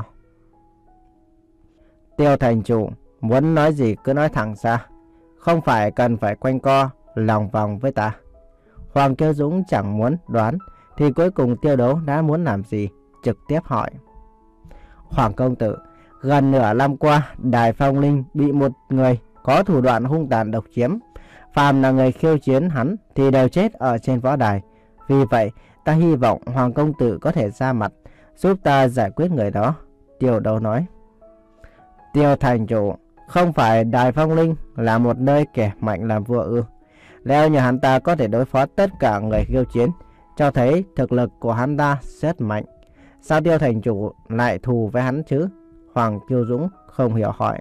Tiêu thành chủ, muốn nói gì cứ nói thẳng ra, không phải cần phải quanh co lòng vòng với ta. Hoàng Kiêu Dũng chẳng muốn đoán thì cuối cùng Tiêu Đấu đã muốn làm gì, trực tiếp hỏi. Hoàng công tử, gần nửa năm qua Đài Phong Linh bị một người có thủ đoạn hung tàn độc chiếm. Phàm là người khiêu chiến hắn thì đều chết ở trên võ đài. Vì vậy ta hy vọng Hoàng công tử có thể ra mặt giúp ta giải quyết người đó. Tiêu Đấu nói. Tiêu thành chủ, không phải Đài Phong Linh là một nơi kẻ mạnh làm vua ư? Nếu như hắn ta có thể đối phó tất cả người khiêu chiến, cho thấy thực lực của hắn ta rất mạnh. Sao Tiêu thành chủ lại thù với hắn chứ? Hoàng Kiêu Dũng không hiểu hỏi.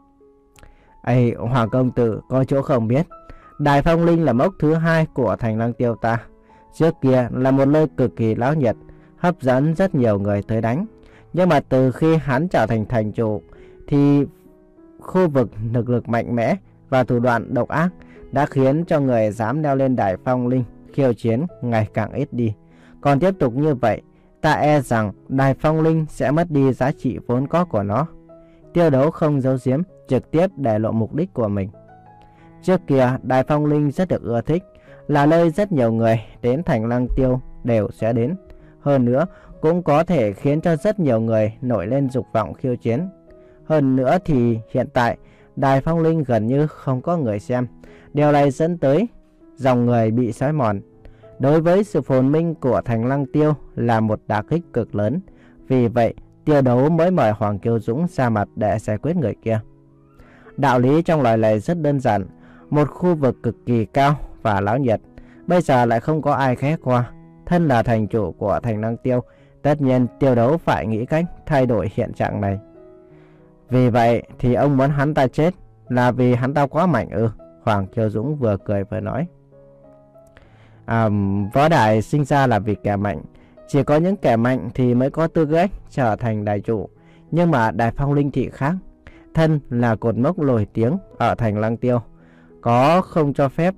Ây, Hoàng công tử có chỗ không biết. Đài Phong Linh là mốc thứ hai của thành Lăng Tiêu ta. Trước kia là một nơi cực kỳ náo nhiệt, hấp dẫn rất nhiều người tới đánh. Nhưng mà từ khi hắn trở thành thành chủ thì khu vực thực lực mạnh mẽ và thủ đoạn độc ác đã khiến cho người dám leo lên Đài Phong Linh khiêu chiến ngày càng ít đi. Còn tiếp tục như vậy, ta e rằng Đài Phong Linh sẽ mất đi giá trị vốn có của nó. Tiêu Đấu không giấu giếm, trực tiếp để lộ mục đích của mình. Trước kia Đài Phong Linh rất được ưa thích, là nơi rất nhiều người đến thành Lăng Tiêu đều sẽ đến. Hơn nữa cũng có thể khiến cho rất nhiều người nổi lên dục vọng khiêu chiến. Hơn nữa thì hiện tại Đài Phong Linh gần như không có người xem. Điều này dẫn tới dòng người bị xói mòn. Đối với sự phồn minh của thành Lăng Tiêu là một đả kích cực lớn. Vì vậy Tiêu Đấu mới mời Hoàng Kiêu Dũng ra mặt để giải quyết người kia. Đạo lý trong lời này rất đơn giản. Một khu vực cực kỳ cao và náo nhiệt, bây giờ lại không có ai ghé qua. Thân là thành chủ của thành Lăng Tiêu, tất nhiên Tiêu Đấu phải nghĩ cách thay đổi hiện trạng này. Vì vậy thì ông muốn hắn ta chết là vì hắn ta quá mạnh ư? Hoàng Kiêu Dũng vừa cười vừa nói. À, võ đài sinh ra là vì kẻ mạnh. Chỉ có những kẻ mạnh thì mới có tư cách trở thành đài chủ. Nhưng mà Đài Phong Linh thì khác. Thân là cột mốc nổi tiếng ở thành Lăng Tiêu. Có không cho phép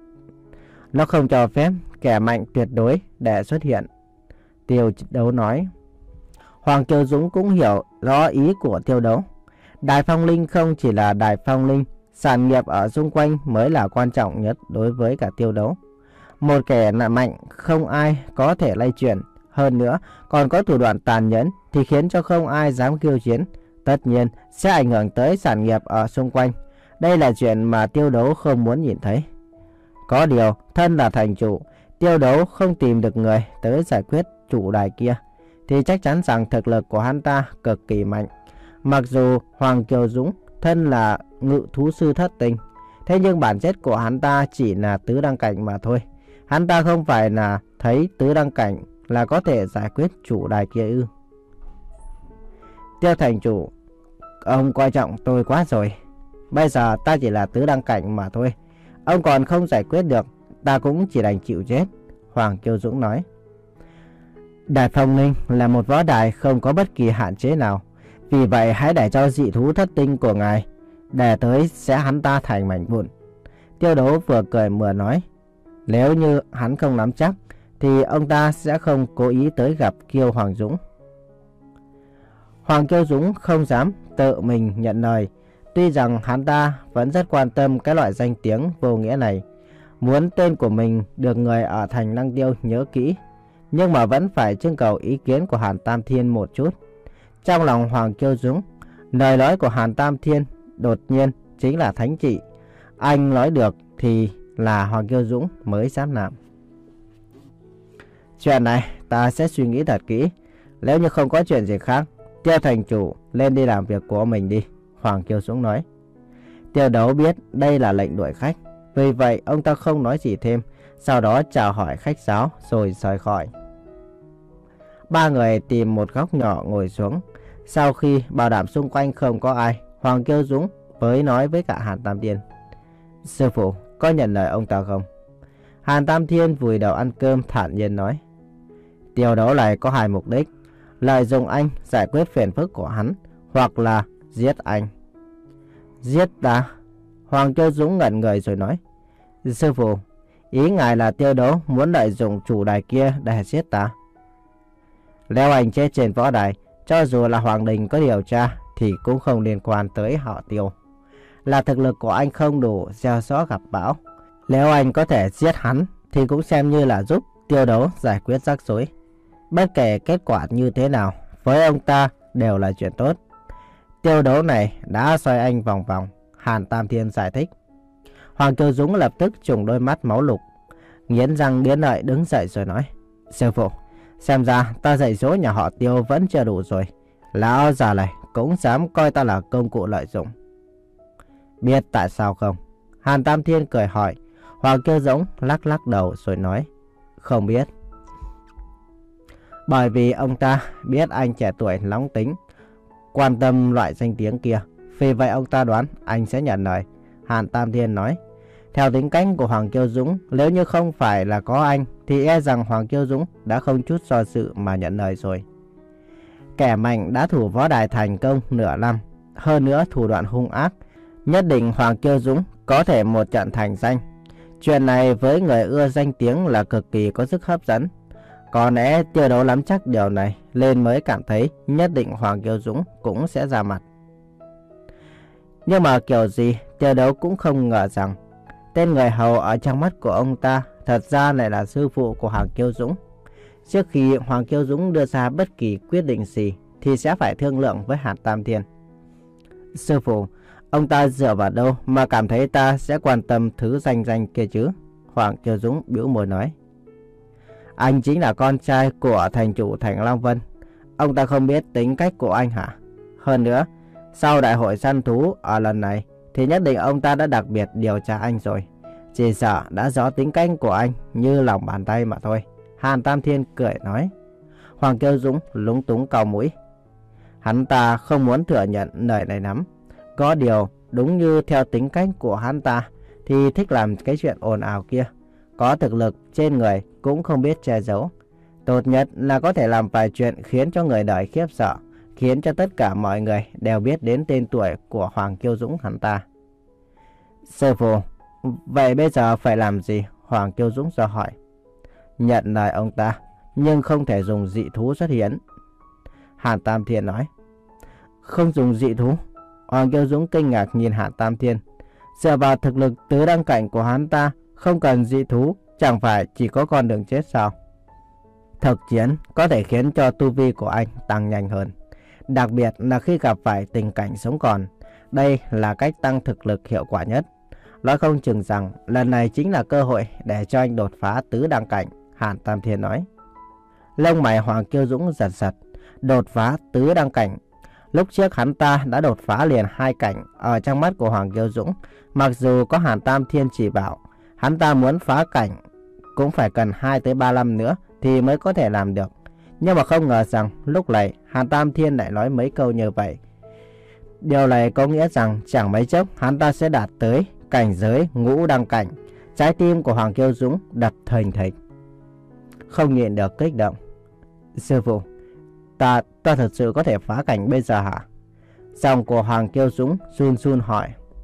Nó không cho phép kẻ mạnh tuyệt đối để xuất hiện. Tiêu Đấu nói. Hoàng Kiêu Dũng cũng hiểu rõ ý của Tiêu Đấu. Đài Phong Linh không chỉ là Đài Phong Linh, sản nghiệp ở xung quanh mới là quan trọng nhất đối với cả Tiêu Đấu. Một kẻ là mạnh không ai có thể lay chuyển, hơn nữa còn có thủ đoạn tàn nhẫn thì khiến cho không ai dám khiêu chiến, tất nhiên sẽ ảnh hưởng tới sản nghiệp ở xung quanh. Đây là chuyện mà Tiêu Đấu không muốn nhìn thấy. Có điều thân là thành chủ, Tiêu Đấu không tìm được người tới giải quyết chủ đài kia thì chắc chắn rằng thực lực của hắn ta cực kỳ mạnh. Mặc dù Hoàng Kiều Dũng thân là ngự thú sư thất tinh, thế nhưng bản chất của hắn ta chỉ là tứ đăng cảnh mà thôi. Hắn ta không phải là thấy tứ đăng cảnh là có thể giải quyết chủ đài kia ư? Tiêu thành chủ, ông coi trọng tôi quá rồi. Bây giờ ta chỉ là tứ đăng cảnh mà thôi, ông còn không giải quyết được, ta cũng chỉ đành chịu chết. Hoàng Kiêu Dũng nói. Đài Phong Linh là một võ đài không có bất kỳ hạn chế nào. Vì vậy hãy để cho dị thú thất tinh của ngài để tới sẽ hắn ta thành mảnh vụn. Tiêu Đấu vừa cười vừa nói. Nếu như hắn không nắm chắc thì ông ta sẽ không cố ý tới gặp Kiêu Hoàng Dũng. Hoàng Kiêu Dũng không dám tự mình nhận lời. Tuy rằng hắn ta vẫn rất quan tâm cái loại danh tiếng vô nghĩa này, muốn tên của mình được người ở thành Lăng Tiêu nhớ kỹ, nhưng mà vẫn phải trưng cầu ý kiến của Hàn Tam Thiên một chút. Trong lòng Hoàng Kiêu Dũng, lời nói của Hàn Tam Thiên đột nhiên chính là thánh trị. Anh nói được thì là Hoàng Kiêu Dũng mới dám làm. Chuyện này ta sẽ suy nghĩ thật kỹ. Nếu như không có chuyện gì khác, Tiêu thành chủ lên đi làm việc của mình đi, Hoàng Kiêu Dũng nói. Tiêu Đấu biết đây là lệnh đuổi khách, vì vậy ông ta không nói gì thêm, sau đó chào hỏi khách sáo rồi rời khỏi. Ba người tìm một góc nhỏ ngồi xuống. Sau khi bảo đảm xung quanh không có ai, Hoàng Kiêu Dũng mới nói với cả Hàn Tam Thiên. Sư phụ, có nhận lời ông ta không? Hàn Tam Thiên vùi đầu ăn cơm thản nhiên nói. Tiêu Đấu này có hai mục đích: lợi dụng anh giải quyết phiền phức của hắn, hoặc là giết anh. Giết ta? Hoàng Kiêu Dũng ngẩn người rồi nói. Sư phụ, ý ngài là Tiêu Đấu muốn lợi dụng chủ đài kia để giết ta? Nếu anh chết trên võ đài, cho dù là Hoàng Đình có điều tra thì cũng không liên quan tới họ Tiêu. Là thực lực của anh không đủ gieo gió gặp bão. Nếu anh có thể giết hắn thì cũng xem như là giúp Tiêu Đấu giải quyết rắc rối. Bất kể kết quả như thế nào, với ông ta đều là chuyện tốt. Tiêu Đấu này đã xoay anh vòng vòng, Hàn Tam Thiên giải thích. Hoàng Kiêu Dũng lập tức trùng đôi mắt máu lục, nghiến răng nghiến lợi đứng dậy rồi nói. Sư phụ, xem ra ta dạy dỗ nhà họ Tiêu vẫn chưa đủ rồi. Lão già này cũng dám coi ta là công cụ lợi dụng. Biết tại sao không? Hàn Tam Thiên cười hỏi. Hoàng Kiêu Dũng lắc lắc đầu rồi nói. Không biết. Bởi vì ông ta biết anh trẻ tuổi nóng tính, quan tâm loại danh tiếng kia, vì vậy ông ta đoán anh sẽ nhận lời. Hàn Tam Thiên nói. Theo tính cách của Hoàng Kiêu Dũng, nếu như không phải là có anh thì e rằng Hoàng Kiêu Dũng đã không chút do dự mà nhận lời rồi. Kẻ mạnh đã thủ võ đài thành công nửa năm, hơn nữa thủ đoạn hung ác, nhất định Hoàng Kiêu Dũng có thể một trận thành danh. Chuyện này với người ưa danh tiếng là cực kỳ có sức hấp dẫn. Có lẽ Tiêu Đấu nắm chắc điều này nên mới cảm thấy nhất định Hoàng Kiêu Dũng cũng sẽ ra mặt. Nhưng mà kiểu gì Tiêu Đấu cũng không ngờ rằng tên người hầu ở trong mắt của ông ta thật ra lại là sư phụ của Hoàng Kiêu Dũng. Trước khi Hoàng Kiêu Dũng đưa ra bất kỳ quyết định gì thì sẽ phải thương lượng với Hàn Tam Thiên. Sư phụ, ông ta dựa vào đâu mà cảm thấy ta sẽ quan tâm thứ danh danh kia chứ? Hoàng Kiêu Dũng bĩu môi nói. Anh chính là con trai của thành chủ thành Long Vân. Ông ta không biết tính cách của anh hả? Hơn nữa, sau đại hội săn thú ở lần này thì nhất định ông ta đã đặc biệt điều tra anh rồi. Chỉ sợ đã rõ tính cách của anh như lòng bàn tay mà thôi. Hàn Tam Thiên cười nói. Hoàng Kiêu Dũng lúng túng cau mũi. Hắn ta không muốn thừa nhận lời này lắm. Có điều đúng như theo tính cách của hắn ta thì thích làm cái chuyện ồn ào kia. Có thực lực trên người cũng không biết che giấu. Tốt nhất là có thể làm vài chuyện khiến cho người đời khiếp sợ, khiến cho tất cả mọi người đều biết đến tên tuổi của Hoàng Kiêu Dũng hắn ta. Sư phụ, vậy bây giờ phải làm gì? Hoàng Kiêu Dũng do hỏi. Nhận lời ông ta, nhưng không thể dùng dị thú xuất hiện. Hàn Tam Thiên nói. Không dùng dị thú? Hoàng Kiêu Dũng kinh ngạc nhìn Hàn Tam Thiên. Dựa vào thực lực tứ đăng cảnh của hắn ta, không cần dị thú, chẳng phải chỉ có con đường chết sao? Thực chiến có thể khiến cho tu vi của anh tăng nhanh hơn, đặc biệt là khi gặp phải tình cảnh sống còn. Đây là cách tăng thực lực hiệu quả nhất. Nói không chừng rằng lần này chính là cơ hội để cho anh đột phá tứ đăng cảnh, Hàn Tam Thiên nói. Lông mày Hoàng Kiêu Dũng giật giật. Đột phá tứ đăng cảnh. Lúc trước hắn ta đã đột phá liền hai cảnh. Ở trong mắt của Hoàng Kiêu Dũng, mặc dù có Hàn Tam Thiên chỉ bảo, hắn ta muốn phá cảnh cũng phải cần hai tới ba năm nữa thì mới có thể làm được. Nhưng mà không ngờ rằng lúc này Hàn Tam Thiên lại nói mấy câu như vậy. Điều này có nghĩa rằng chẳng mấy chốc hắn ta sẽ đạt tới cảnh giới ngũ đăng cảnh. Trái tim của Hoàng Kiêu Dũng đập thình thịch, không nhịn được kích động. Sư phụ, ta ta thật sự có thể phá cảnh bây giờ hả? Giọng của Hoàng Kiêu Dũng run run hỏi.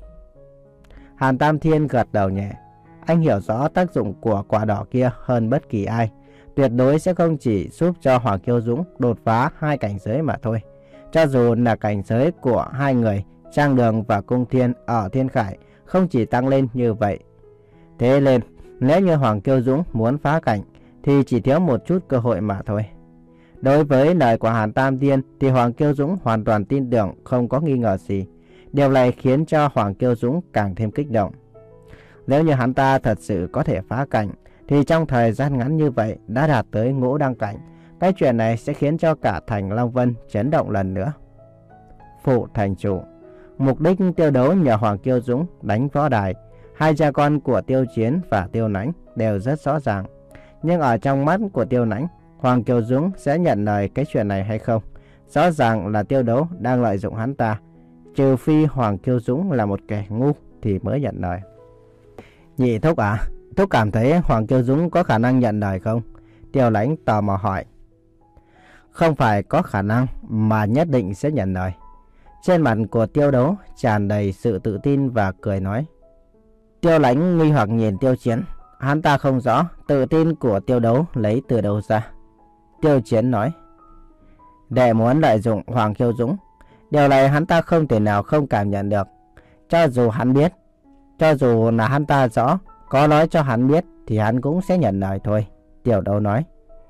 Hàn Tam Thiên gật đầu nhẹ. Anh hiểu rõ tác dụng của quả đỏ kia hơn bất kỳ ai. Tuyệt đối sẽ không chỉ giúp cho Hoàng Kiêu Dũng đột phá hai cảnh giới mà thôi. Cho dù là cảnh giới của hai người trang đường và cung thiên ở Thiên Khải không chỉ tăng lên như vậy. Thế nên, nếu như Hoàng Kiêu Dũng muốn phá cảnh thì chỉ thiếu một chút cơ hội mà thôi. Đối với lời của Hàn Tam Tiên thì Hoàng Kiêu Dũng hoàn toàn tin tưởng, không có nghi ngờ gì. Điều này khiến cho Hoàng Kiêu Dũng càng thêm kích động. Nếu như hắn ta thật sự có thể phá cảnh thì trong thời gian ngắn như vậy đã đạt tới ngũ đăng cảnh. Cái chuyện này sẽ khiến cho cả thành Long Vân chấn động lần nữa. Phụ thành chủ, mục đích Tiêu Đấu nhờ Hoàng Kiêu Dũng đánh võ đài, hai cha con của Tiêu Chiến và Tiêu Nãnh đều rất rõ ràng. Nhưng ở trong mắt của Tiêu Nãnh, Hoàng Kiêu Dũng sẽ nhận lời cái chuyện này hay không? Rõ ràng là Tiêu Đấu đang lợi dụng hắn ta. Trừ phi Hoàng Kiêu Dũng là một kẻ ngu thì mới nhận lời. Nhị thúc à, thúc cảm thấy Hoàng Kiêu Dũng có khả năng nhận lời không? Tiêu Lãnh tò mò hỏi. Không phải có khả năng mà nhất định sẽ nhận lời. Trên mặt của Tiêu Đấu tràn đầy sự tự tin và cười nói. Tiêu Lãnh nghi hoặc nhìn Tiêu Chiến. Hắn ta không rõ tự tin của Tiêu Đấu lấy từ đâu ra. Tiêu Chiến nói. Để muốn lợi dụng Hoàng Kiêu Dũng, điều này hắn ta không thể nào không cảm nhận được. Cho dù hắn biết, cho dù là hắn ta rõ, có nói cho hắn biết thì hắn cũng sẽ nhận lời thôi. Tiêu Đấu nói.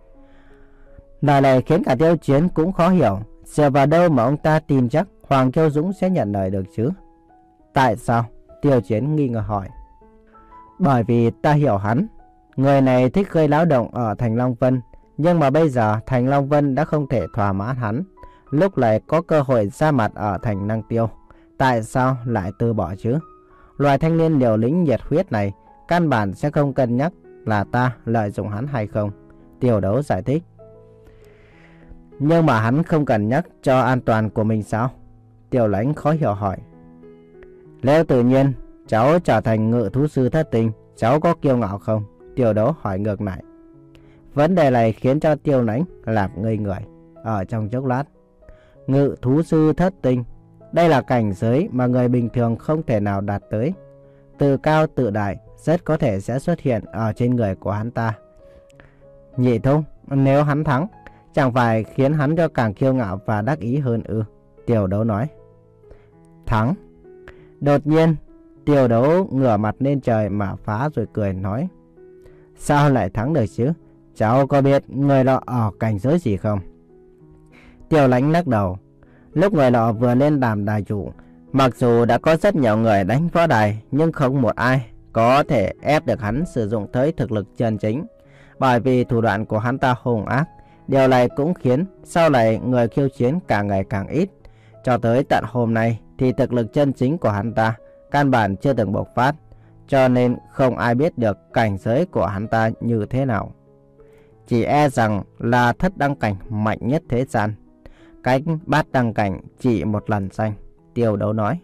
Lời này khiến cả Tiêu Chiến cũng khó hiểu. Dựa vào đâu mà ông ta tin chắc Hoàng Kiêu Dũng sẽ nhận lời được chứ? Tại sao? Tiêu Chiến nghi ngờ hỏi. Bởi vì ta hiểu hắn. Người này thích gây náo động ở thành Long Vân. Nhưng mà bây giờ thành Long Vân đã không thể thỏa mãn hắn. Lúc này có cơ hội ra mặt ở thành Năng Tiêu. Tại sao lại từ bỏ chứ? Loài thanh niên liều lĩnh nhiệt huyết này căn bản sẽ không cân nhắc là ta lợi dụng hắn hay không. Tiêu Đấu giải thích. Nhưng mà hắn không cần nhắc cho an toàn của mình sao? Tiêu Lãnh khó hiểu hỏi. Nếu tự nhiên cháu trở thành ngự thú sư thất tinh, cháu có kiêu ngạo không? Tiêu Đấu hỏi ngược lại. Vấn đề này khiến cho Tiêu Lãnh làm ngây người. Ở trong chốc lát, ngự thú sư thất tinh, đây là cảnh giới mà người bình thường không thể nào đạt tới. Tự cao tự đại rất có thể sẽ xuất hiện ở trên người của hắn ta. Nhị thúc, nếu hắn thắng, chẳng phải khiến hắn cho càng kiêu ngạo và đắc ý hơn ư? Tiêu Đấu nói. Thắng? Đột nhiên, Tiêu Đấu ngửa mặt lên trời mà phá rồi cười nói. Sao lại thắng được chứ? Cháu có biết người nọ ở cảnh giới gì không? Tiêu Lãnh lắc đầu. Lúc người nọ vừa lên làm đài chủ, mặc dù đã có rất nhiều người đánh võ đài, nhưng không một ai có thể ép được hắn sử dụng tới thực lực chân chính. Bởi vì thủ đoạn của hắn ta hung ác. Điều này cũng khiến sau này người khiêu chiến càng ngày càng ít. Cho tới tận hôm nay thì thực lực chân chính của hắn ta căn bản chưa từng bộc phát. Cho nên không ai biết được cảnh giới của hắn ta như thế nào. Chỉ e rằng là thất đăng cảnh mạnh nhất thế gian. Cách bát đăng cảnh chỉ một lần danh. Tiêu Đấu nói.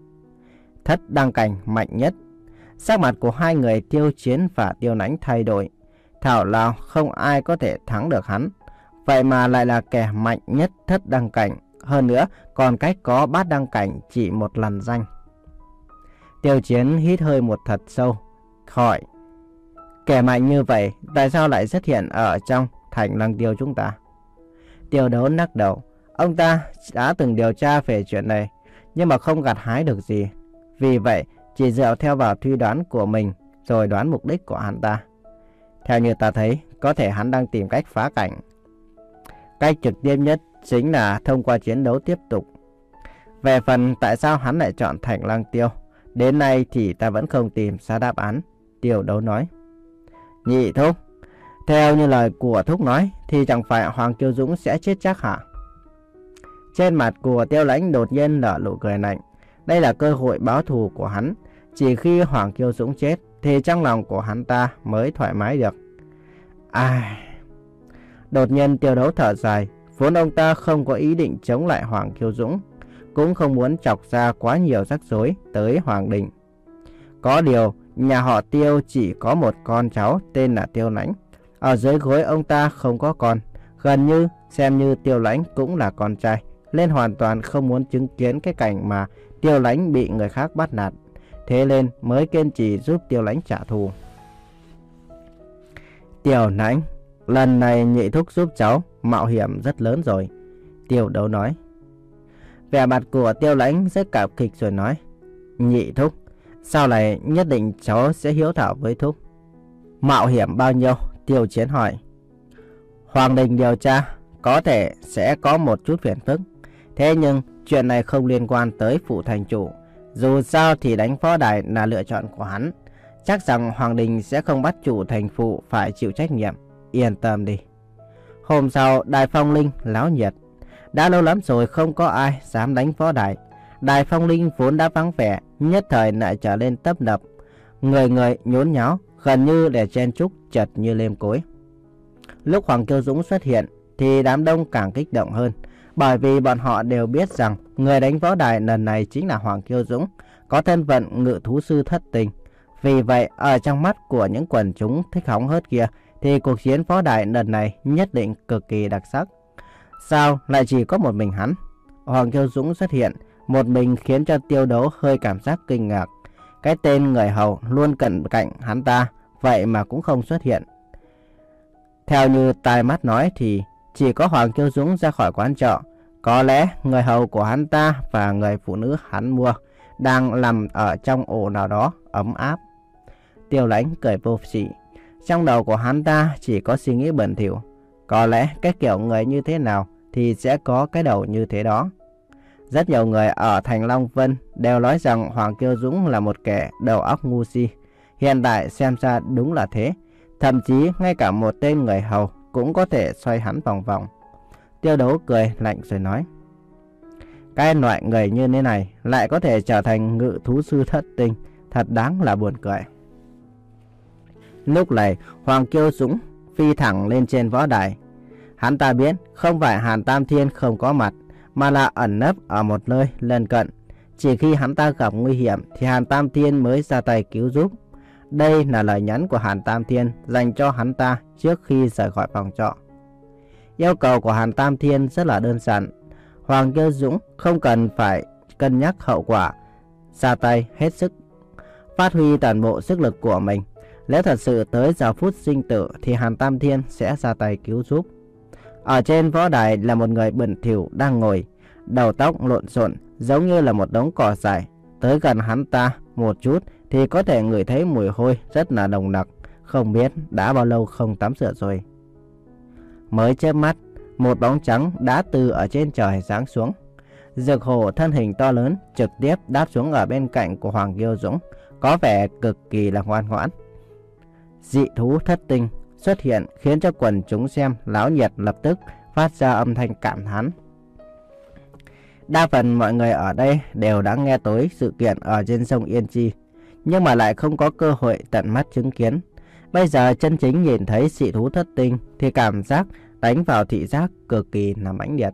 Thất đăng cảnh mạnh nhất. Sắc mặt của hai người Tiêu Chiến và Tiêu Lãnh thay đổi. Thảo nào không ai có thể thắng được hắn. Vậy mà lại là kẻ mạnh nhất thất đăng cảnh. Hơn nữa còn cách có bát đăng cảnh chỉ một lần danh. Tiêu Chiến hít hơi một thật sâu. Hỏi. Kẻ mạnh như vậy tại sao lại xuất hiện ở trong thành Lăng Tiêu chúng ta? Tiêu Đấu lắc đầu. Ông ta đã từng điều tra về chuyện này, nhưng mà không gặt hái được gì. Vì vậy chỉ dựa theo vào suy đoán của mình rồi đoán mục đích của hắn ta. Theo như ta thấy, có thể hắn đang tìm cách phá cảnh. Cách trực tiếp nhất chính là thông qua chiến đấu tiếp tục. Về phần tại sao hắn lại chọn thành Lăng Tiêu, đến nay thì ta vẫn không tìm ra đáp án. Tiêu Đấu nói. Nhị thúc, theo như lời của thúc nói thì chẳng phải Hoàng Kiêu Dũng sẽ chết chắc hả? Trên mặt của Tiêu Lãnh đột nhiên nở nụ cười lạnh. Đây là cơ hội báo thù của hắn. Chỉ khi Hoàng Kiêu Dũng chết thì trong lòng của hắn ta mới thoải mái được. Ai... Đột nhiên Tiêu Đấu thở dài. Vốn ông ta không có ý định chống lại Hoàng Kiêu Dũng, cũng không muốn chọc ra quá nhiều rắc rối tới Hoàng Đình. Có điều nhà họ Tiêu chỉ có một con cháu tên là Tiêu Lãnh. Ở dưới gối ông ta không có con. Gần như xem như Tiêu Lãnh cũng là con trai, nên hoàn toàn không muốn chứng kiến cái cảnh mà Tiêu Lãnh bị người khác bắt nạt. Thế nên mới kiên trì giúp Tiêu Lãnh trả thù. Tiêu Lãnh, lần này nhị thúc giúp cháu mạo hiểm rất lớn rồi. Tiêu Đấu nói. Vẻ mặt của Tiêu Lãnh rất cảm kích rồi nói: Nhị thúc, sau này nhất định cháu sẽ hiếu thảo với thúc. Mạo hiểm bao nhiêu? Tiêu Chiến hỏi. Hoàng đình điều tra có thể sẽ có một chút phiền phức. Thế nhưng chuyện này không liên quan tới phủ thành chủ. Dù sao thì đánh phó đài là lựa chọn của hắn. Chắc rằng Hoàng đình sẽ không bắt chủ thành phụ phải chịu trách nhiệm. Yên tâm đi. Hôm sau, Đài Phong Linh náo nhiệt. Đã lâu lắm rồi không có ai dám đánh phó đài. Đài Phong Linh vốn đã vắng vẻ, nhất thời lại trở lên tấp nập. Người người nhốn nháo, gần như để chen chúc chật như lêm cối. Lúc Hoàng Kiêu Dũng xuất hiện thì đám đông càng kích động hơn, bởi vì bọn họ đều biết rằng người đánh võ đài lần này chính là Hoàng Kiêu Dũng, có thân phận ngự thú sư thất tình. Vì vậy, ở trong mắt của những quần chúng thích hóng hớt kia, thì cuộc chiến võ đài lần này nhất định cực kỳ đặc sắc. Sao lại chỉ có một mình hắn? Hoàng Kiêu Dũng xuất hiện một mình khiến cho Tiêu Đấu hơi cảm giác kinh ngạc. Cái tên người hầu luôn cận cạnh hắn ta, vậy mà cũng không xuất hiện. Theo như tai mắt nói thì chỉ có Hoàng Kiêu Dũng ra khỏi quán trọ. Có lẽ người hầu của hắn ta và người phụ nữ hắn mua đang nằm ở trong ổ nào đó ấm áp. Tiêu Lãnh cười vô sỉ. Trong đầu của hắn ta chỉ có suy nghĩ bẩn thỉu. Có lẽ cái kiểu người như thế nào thì sẽ có cái đầu như thế đó. Rất nhiều người ở thành Long Vân đều nói rằng Hoàng Kiêu Dũng là một kẻ đầu óc ngu si. Hiện tại xem ra đúng là thế. Thậm chí ngay cả một tên người hầu cũng có thể xoay hắn vòng vòng. Tiêu Đấu cười lạnh rồi nói: Cái loại người như thế này lại có thể trở thành ngự thú sư thất tinh, thật đáng là buồn cười. Lúc này Hoàng Kiêu Dũng phi thẳng lên trên võ đài. Hắn ta biết không phải Hàn Tam Thiên không có mặt, mà là ẩn nấp ở một nơi lân cận. Chỉ khi hắn ta gặp nguy hiểm thì Hàn Tam Thiên mới ra tay cứu giúp. Đây là lời nhắn của Hàn Tam Thiên dành cho hắn ta trước khi rời khỏi phòng trọ. Yêu cầu của Hàn Tam Thiên rất là đơn giản. Hoàng Kiêu Dũng không cần phải cân nhắc hậu quả, ra tay hết sức, phát huy toàn bộ sức lực của mình. Nếu thật sự tới giờ phút sinh tử thì Hàn Tam Thiên sẽ ra tay cứu giúp. Ở trên võ đài là một người bẩn thỉu đang ngồi, đầu tóc lộn xộn giống như là một đống cỏ dại. Tới gần hắn ta một chút thì có thể ngửi thấy mùi hôi rất là nồng nặc, không biết đã bao lâu không tắm rửa rồi. Mới chớp mắt, một bóng trắng đã từ ở trên trời giáng xuống. Dược hổ thân hình to lớn trực tiếp đáp xuống ở bên cạnh của Hoàng Kiêu Dũng, có vẻ cực kỳ là ngoan ngoãn. Dị thú thất tinh xuất hiện khiến cho quần chúng xem náo nhiệt lập tức phát ra âm thanh cảm thán. Đa phần mọi người ở đây đều đã nghe tới sự kiện ở trên sông Yên Chi, nhưng mà lại không có cơ hội tận mắt chứng kiến. Bây giờ chân chính nhìn thấy dị thú thất tinh thì cảm giác đánh vào thị giác cực kỳ là mãnh liệt.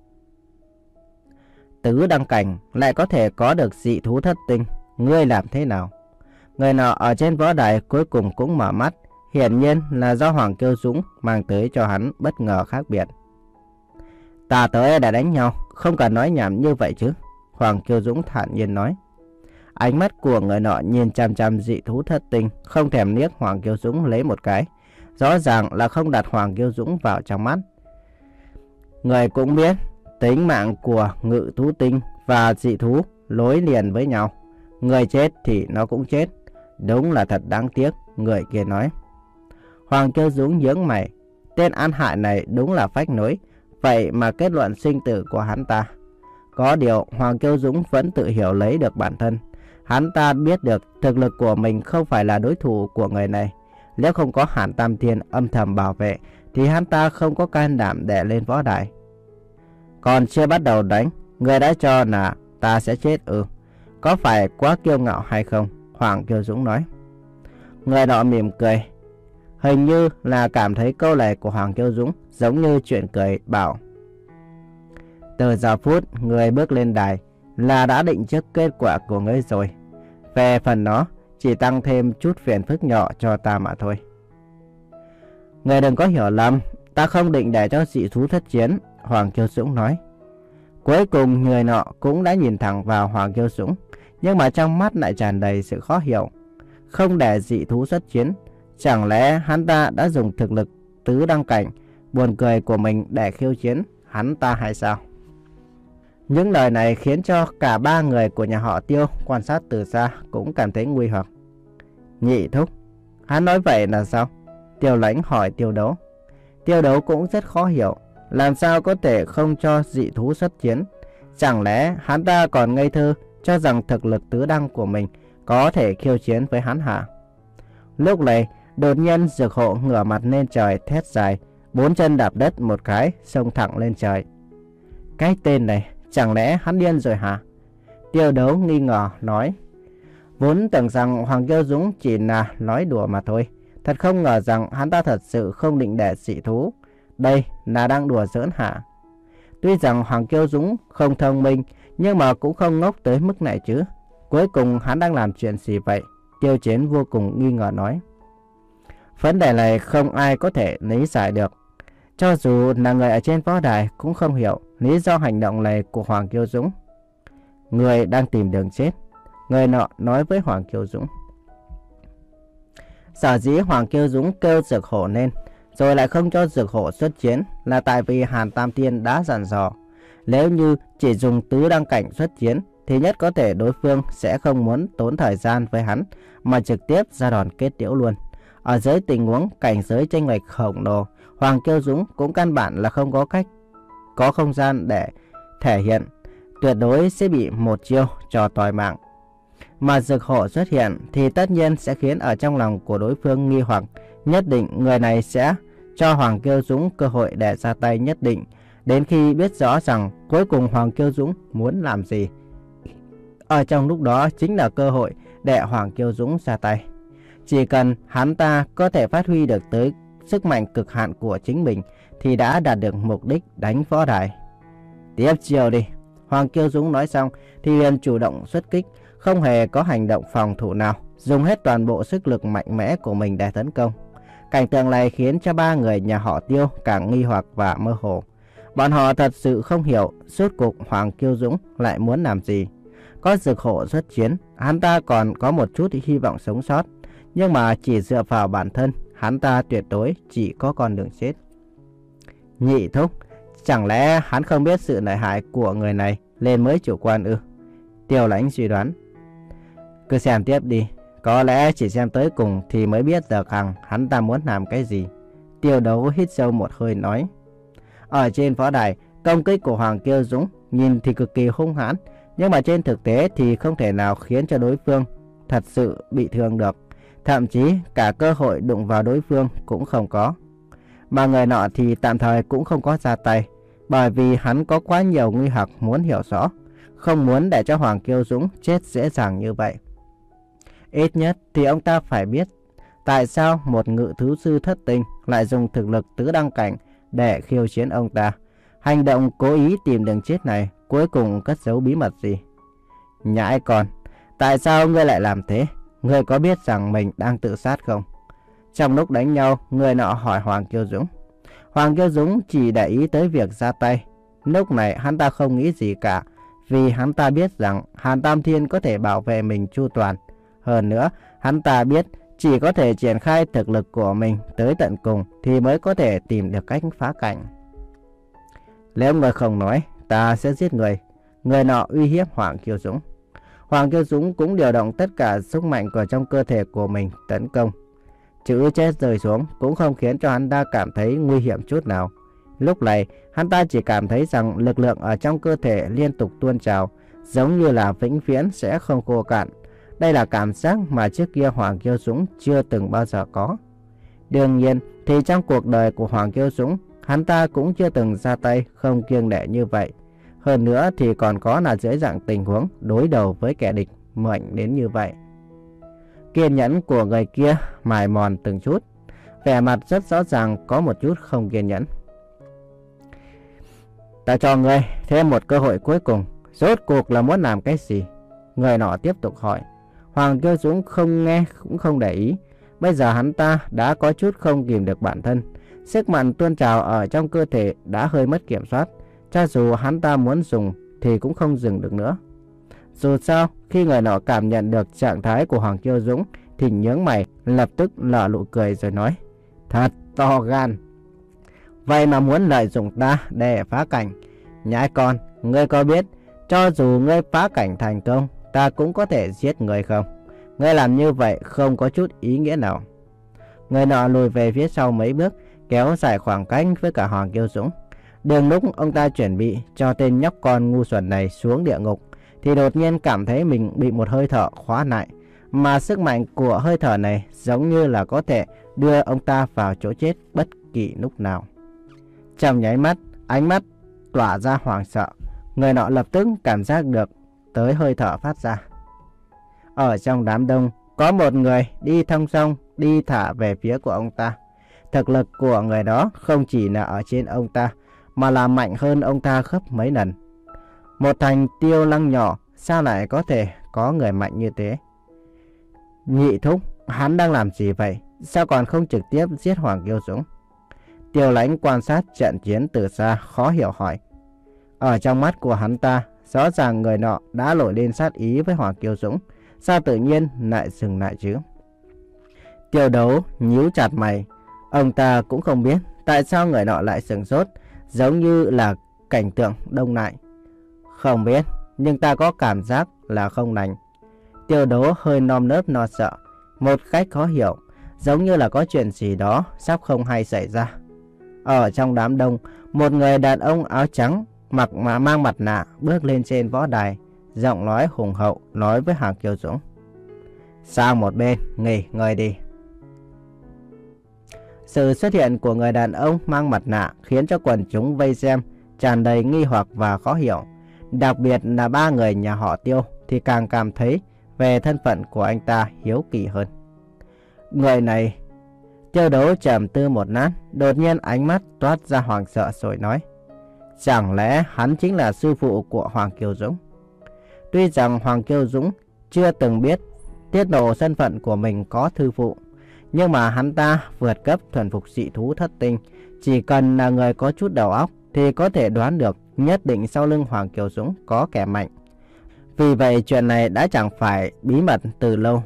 Tứ đăng cảnh lại có thể có được dị thú thất tinh, ngươi làm thế nào? Người nọ ở trên võ đài cuối cùng cũng mở mắt, hiển nhiên là do Hoàng Kiêu Dũng mang tới cho hắn bất ngờ khác biệt. Ta tới để đánh nhau, không cần nói nhảm như vậy chứ, Hoàng Kiêu Dũng thản nhiên nói. Ánh mắt của người nọ nhìn chằm chằm dị thú thất tinh, không thèm liếc Hoàng Kiêu Dũng lấy một cái, rõ ràng là không đặt Hoàng Kiêu Dũng vào trong mắt. Người cũng biết tính mạng của ngự thú tinh và dị thú nối liền với nhau, người chết thì nó cũng chết, đúng là thật đáng tiếc, người kia nói. Hoàng Kiêu Dũng nhướng mày, tên ăn hại này đúng là phách nối, vậy mà kết luận sinh tử của hắn ta. Có điều Hoàng Kiêu Dũng vẫn tự hiểu lấy được bản thân. Hắn ta biết được thực lực của mình không phải là đối thủ của người này. Nếu không có Hàn Tam Thiên âm thầm bảo vệ thì hắn ta không có can đảm để lên võ đài. Còn chưa bắt đầu đánh, người đã cho là ta sẽ chết ư? Có phải quá kiêu ngạo hay không? Hoàng Kiêu Dũng nói. Người nọ mỉm cười, hình như là cảm thấy câu này của Hoàng Kiêu Dũng giống như chuyện cười, bảo: Từ giờ phút người bước lên đài là đã định trước kết quả của ngươi rồi. Về phần nó chỉ tăng thêm chút phiền phức nhỏ cho ta mà thôi. Người đừng có hiểu lầm, ta không định để cho dị thú thất chiến, Hoàng Kiêu Dũng nói. Cuối cùng người nọ cũng đã nhìn thẳng vào Hoàng Kiêu Dũng, nhưng mà trong mắt lại tràn đầy sự khó hiểu. Không để dị thú xuất chiến, chẳng lẽ hắn ta đã dùng thực lực tứ đăng cảnh buồn cười của mình để khiêu chiến hắn ta hay sao? Những lời này khiến cho cả ba người của nhà họ Tiêu quan sát từ xa cũng cảm thấy nguy hoặc. Nhị thúc, hắn nói vậy là sao? Tiêu Lãnh hỏi Tiêu Đấu. Tiêu Đấu cũng rất khó hiểu, làm sao có thể không cho dị thú xuất chiến? Chẳng lẽ hắn ta còn ngây thơ cho rằng thực lực tứ đăng của mình có thể khiêu chiến với hắn hả? Lúc này, đột nhiên Dược Hộ ngửa mặt lên trời thét dài, bốn chân đạp đất một cái, xông thẳng lên trời. Cái tên này, chẳng lẽ hắn điên rồi hả? Tiêu Đấu nghi ngờ nói. Vốn tưởng rằng Hoàng Kiêu Dũng chỉ là nói đùa mà thôi, thật không ngờ rằng hắn ta thật sự không định để dị thú. Đây là đang đùa giỡn hả? Tuy rằng Hoàng Kiêu Dũng không thông minh, nhưng mà cũng không ngốc tới mức này chứ. Cuối cùng hắn đang làm chuyện gì vậy? Tiêu Chiến vô cùng nghi ngờ nói. Vấn đề này không ai có thể lý giải được. Cho dù là người ở trên võ đài cũng không hiểu lý do hành động này của Hoàng Kiêu Dũng. Người đang tìm đường chết, người nọ nói với Hoàng Kiêu Dũng. Sở dĩ Hoàng Kiêu Dũng kêu Dược Hổ lên, rồi lại không cho Dược Hổ xuất chiến là tại vì Hàn Tam Thiên đã dặn dò. Nếu như chỉ dùng tứ đăng cảnh xuất chiến, thì nhất có thể đối phương sẽ không muốn tốn thời gian với hắn, mà trực tiếp ra đòn kết liễu luôn. Ở dưới tình huống cảnh giới chênh lệch khổng lồ, Hoàng Kiêu Dũng cũng căn bản là không có cách, có không gian để thể hiện, tuyệt đối sẽ bị một chiêu trò tỏi mạng. Mà Dược Hổ xuất hiện thì tất nhiên sẽ khiến ở trong lòng của đối phương nghi hoặc, nhất định người này sẽ cho Hoàng Kiêu Dũng cơ hội để ra tay nhất định, đến khi biết rõ rằng cuối cùng Hoàng Kiêu Dũng muốn làm gì. Ở trong lúc đó chính là cơ hội để Hoàng Kiêu Dũng ra tay. Chỉ cần hắn ta có thể phát huy được tới sức mạnh cực hạn của chính mình thì đã đạt được mục đích đánh võ đài. Tiếp chiều đi. Hoàng Kiêu Dũng nói xong thì liền chủ động xuất kích, không hề có hành động phòng thủ nào, dùng hết toàn bộ sức lực mạnh mẽ của mình để tấn công. Cảnh tượng này khiến cho ba người nhà họ Tiêu càng nghi hoặc và mơ hồ. Bọn họ thật sự không hiểu rốt cuộc Hoàng Kiêu Dũng lại muốn làm gì. Có Dược Hổ xuất chiến, hắn ta còn có một chút hy vọng sống sót, nhưng mà chỉ dựa vào bản thân, hắn ta tuyệt đối chỉ có con đường chết. Nhị thúc, chẳng lẽ hắn không biết sự lợi hại của người này nên mới chủ quan ư? Tiêu Lãnh suy đoán. Cứ xem tiếp đi, có lẽ chỉ xem tới cùng thì mới biết được rằng hắn ta muốn làm cái gì. Tiêu Đấu hít sâu một hơi nói. Ở trên võ đài, công kích của Hoàng Kiêu Dũng nhìn thì cực kỳ hung hãn, nhưng mà trên thực tế thì không thể nào khiến cho đối phương thật sự bị thương được. Thậm chí cả cơ hội đụng vào đối phương cũng không có. Mà người nọ thì tạm thời cũng không có ra tay, bởi vì hắn có quá nhiều nghi hoặc muốn hiểu rõ, không muốn để cho Hoàng Kiêu Dũng chết dễ dàng như vậy. Ít nhất thì ông ta phải biết tại sao một ngự thú sư thất tinh lại dùng thực lực tứ đăng cảnh để khiêu chiến ông ta. Hành động cố ý tìm đường chết này cuối cùng cất giấu bí mật gì? Nhãi con, tại sao ngươi lại làm thế? Ngươi có biết rằng mình đang tự sát không? Trong lúc đánh nhau, người nọ hỏi Hoàng Kiêu Dũng. Hoàng Kiêu Dũng chỉ để ý tới việc ra tay. Lúc này hắn ta không nghĩ gì cả, vì hắn ta biết rằng Hàn Tam Thiên có thể bảo vệ mình chu toàn. Hơn nữa, hắn ta biết chỉ có thể triển khai thực lực của mình tới tận cùng thì mới có thể tìm được cách phá cảnh. Nếu người không nói, ta sẽ giết người. Người nọ uy hiếp Hoàng Kiêu Dũng. Hoàng Kiêu Dũng cũng điều động tất cả sức mạnh của trong cơ thể của mình tấn công. Chữ chết rơi xuống cũng không khiến cho hắn ta cảm thấy nguy hiểm chút nào. Lúc này, hắn ta chỉ cảm thấy rằng lực lượng ở trong cơ thể liên tục tuôn trào, giống như là vĩnh viễn sẽ không khô cạn. Đây là cảm giác mà trước kia Hoàng Kiêu Dũng chưa từng bao giờ có. Đương nhiên, thì trong cuộc đời của Hoàng Kiêu Dũng, hắn ta cũng chưa từng ra tay không kiêng nể như vậy. Hơn nữa thì còn có là dưới dạng tình huống đối đầu với kẻ địch mạnh đến như vậy. Kiên nhẫn của người kia mài mòn từng chút, vẻ mặt rất rõ ràng có một chút không kiên nhẫn. Ta cho ngươi thêm một cơ hội cuối cùng, rốt cuộc là muốn làm cái gì? Người nọ tiếp tục hỏi. Hoàng Kiêu Dũng không nghe cũng không để ý. Bây giờ hắn ta đã có chút không kìm được bản thân. Sức mạnh tuôn trào ở trong cơ thể đã hơi mất kiểm soát. Cho dù hắn ta muốn dùng thì cũng không dừng được nữa. Dù sao, khi người nọ cảm nhận được trạng thái của Hoàng Kiêu Dũng thì nhướng mày, lập tức nở nụ cười rồi nói. Thật to gan. Vậy mà muốn lợi dụng ta để phá cảnh. Nhãi con, ngươi có biết Cho dù ngươi phá cảnh thành công, ta cũng có thể giết ngươi không? Ngươi làm như vậy không có chút ý nghĩa nào. Người nọ lùi về phía sau mấy bước, kéo dài khoảng cách với cả Hoàng Kiêu Dũng. Đường lúc ông ta chuẩn bị cho tên nhóc con ngu xuẩn này xuống địa ngục, thì đột nhiên cảm thấy mình bị một hơi thở khóa lại. Mà sức mạnh của hơi thở này giống như là có thể đưa ông ta vào chỗ chết bất kỳ lúc nào. Trong nháy mắt, ánh mắt tỏa ra hoảng sợ. Người nọ lập tức cảm giác được tới hơi thở phát ra. Ở trong đám đông, có một người đi thong song đi thả về phía của ông ta. Thực lực của người đó không chỉ là ở trên ông ta, mà là mạnh hơn ông ta gấp mấy lần. Một thành Tiêu Lăng nhỏ sao lại có thể có người mạnh như thế? Nhị thúc, hắn đang làm gì vậy? Sao còn không trực tiếp giết Hoàng Kiêu Dũng? Tiêu Lãnh quan sát trận chiến từ xa, khó hiểu hỏi. Ở trong mắt của hắn ta, rõ ràng người nọ đã nổi lên sát ý với Hoàng Kiêu Dũng. Sao tự nhiên lại dừng lại chứ? Tiêu Đấu nhíu chặt mày. Ông ta cũng không biết tại sao người nọ lại sửng sốt, giống như là cảnh tượng đông lại. Không biết, nhưng ta có cảm giác là không lành. Tiêu Đấu hơi nom nớp lo sợ, một cách khó hiểu, giống như là có chuyện gì đó sắp không hay xảy ra. Ở trong đám đông, một người đàn ông áo trắng mặc mà mang mặt nạ bước lên trên võ đài, giọng nói hùng hậu nói với Hoàng Kiêu Dũng. Sang một bên, nghỉ ngơi đi. Sự xuất hiện của người đàn ông mang mặt nạ khiến cho quần chúng vây xem tràn đầy nghi hoặc và khó hiểu. Đặc biệt là ba người nhà họ Tiêu thì càng cảm thấy về thân phận của anh ta hiếu kỳ hơn. Người này... Tiêu Đấu trầm tư một lát, đột nhiên ánh mắt toát ra hoảng sợ rồi nói. Chẳng lẽ hắn chính là sư phụ của Hoàng Kiêu Dũng? Tuy rằng Hoàng Kiêu Dũng chưa từng biết tiết lộ thân phận của mình có thư phụ, nhưng mà hắn ta vượt cấp thuần phục dị thú thất tinh. Chỉ cần là người có chút đầu óc thì có thể đoán được nhất định sau lưng Hoàng Kiêu Dũng có kẻ mạnh. Vì vậy chuyện này đã chẳng phải bí mật từ lâu.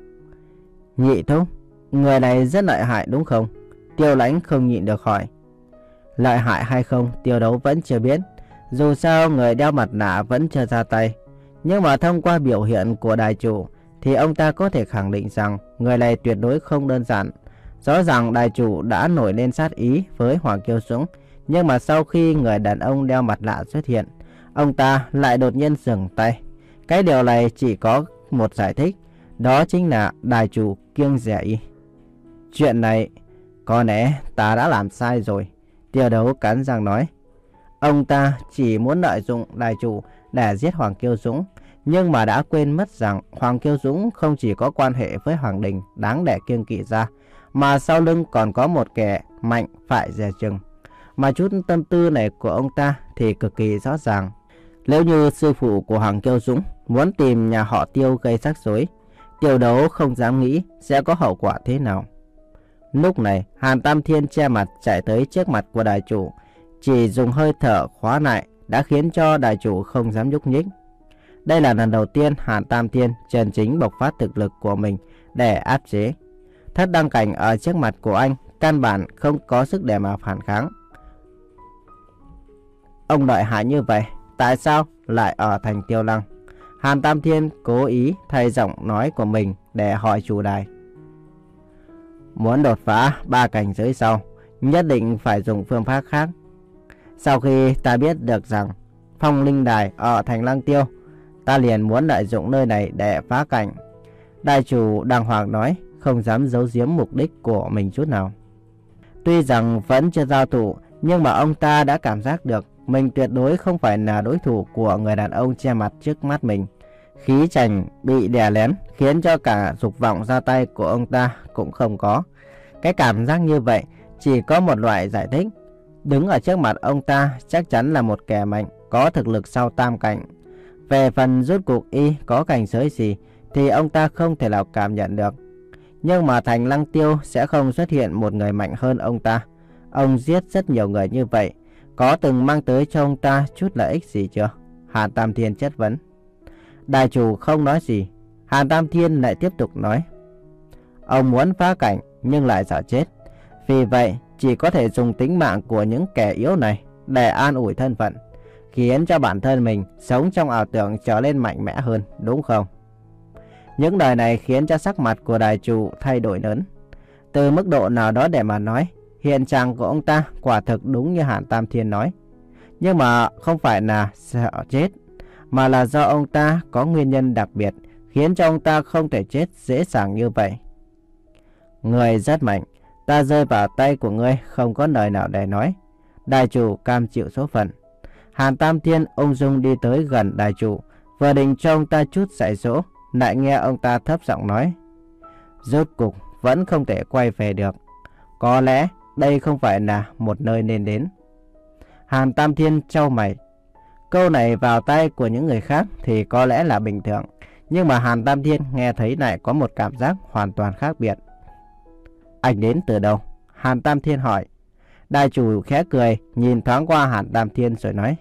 Nhị thúc, người này rất lợi hại đúng không? Tiêu Lãnh không nhịn được hỏi. Lợi hại hay không Tiêu Đấu vẫn chưa biết. Dù sao người đeo mặt nạ vẫn chưa ra tay. Nhưng mà thông qua biểu hiện của đài chủ thì ông ta có thể khẳng định rằng người này tuyệt đối không đơn giản. Rõ ràng đài chủ đã nổi lên sát ý với Hoàng Kiêu Dũng, nhưng mà sau khi người đàn ông đeo mặt nạ xuất hiện, ông ta lại đột nhiên dừng tay. Cái điều này chỉ có một giải thích, đó chính là đài chủ kiêng dè y. Chuyện này có lẽ ta đã làm sai rồi, Tiêu Đấu cắn răng nói. Ông ta chỉ muốn lợi dụng đài chủ để giết Hoàng Kiêu Dũng, nhưng mà đã quên mất rằng Hoàng Kiêu Dũng không chỉ có quan hệ với Hoàng Đình đáng để kiêng kỵ ra, mà sau lưng còn có một kẻ mạnh phải dè chừng. Mà chút tâm tư này của ông ta thì cực kỳ rõ ràng. Nếu như sư phụ của Hoàng Kiêu Dũng muốn tìm nhà họ Tiêu gây rắc rối, Tiêu Đấu không dám nghĩ sẽ có hậu quả thế nào. Lúc này Hàn Tam Thiên che mặt chạy tới trước mặt của đài chủ, chỉ dùng hơi thở khóa lại đã khiến cho đài chủ không dám nhúc nhích. Đây là lần đầu tiên Hàn Tam Thiên chân chính bộc phát thực lực của mình để áp chế. Thất đăng cảnh ở trước mặt của anh căn bản không có sức để mà phản kháng. Ông lợi hại như vậy, tại sao lại ở thành Tiêu Lăng? Hàn Tam Thiên cố ý thay giọng nói của mình để hỏi chủ đài. Muốn đột phá ba cảnh giới sau, nhất định phải dùng phương pháp khác. Sau khi ta biết được rằng Phong Linh Đài ở thành Lăng Tiêu, ta liền muốn lợi dụng nơi này để phá cảnh. Đại chủ đàng hoàng nói, không dám giấu giếm mục đích của mình chút nào. Tuy rằng vẫn chưa giao thủ, nhưng mà ông ta đã cảm giác được mình tuyệt đối không phải là đối thủ của người đàn ông che mặt trước mắt mình. Khí chành bị đè lén khiến cho cả dục vọng ra tay của ông ta cũng không có. Cái cảm giác như vậy chỉ có một loại giải thích. Đứng ở trước mặt ông ta chắc chắn là một kẻ mạnh, có thực lực sau tam cảnh. Về phần rốt cuộc y có cảnh giới gì thì ông ta không thể nào cảm nhận được. Nhưng mà thành Lăng Tiêu sẽ không xuất hiện một người mạnh hơn ông ta. Ông giết rất nhiều người như vậy, có từng mang tới cho ông ta chút lợi ích gì chưa? Hàn Tam Thiên chất vấn. Đại chủ không nói gì. Hàn Tam Thiên lại tiếp tục nói. Ông muốn phá cảnh nhưng lại sợ chết. Vì vậy chỉ có thể dùng tính mạng của những kẻ yếu này để an ủi thân phận. khiến cho bản thân mình sống trong ảo tưởng trở nên mạnh mẽ hơn, đúng không? Những lời này khiến cho sắc mặt của đài chủ thay đổi lớn. Từ mức độ nào đó để mà nói, hiện trạng của ông ta quả thực đúng như Hàn Tam Thiên nói. Nhưng mà không phải là sợ chết, mà là do ông ta có nguyên nhân đặc biệt khiến cho ông ta không thể chết dễ dàng như vậy. Người rất mạnh, ta rơi vào tay của ngươi không có lời nào để nói. Đài chủ cam chịu số phận. Hàn Tam Thiên ung dung đi tới gần đài chủ, vừa định cho ông ta chút dạy dỗ, lại nghe ông ta thấp giọng nói: rốt cục vẫn không thể quay về được. Có lẽ đây không phải là một nơi nên đến. Hàn Tam Thiên chau mày. Câu này vào tay của những người khác thì có lẽ là bình thường, nhưng mà Hàn Tam Thiên nghe thấy lại có một cảm giác hoàn toàn khác biệt. Anh đến từ đâu? Hàn Tam Thiên hỏi. Đại chủ khẽ cười, nhìn thoáng qua Hàn Tam Thiên rồi nói: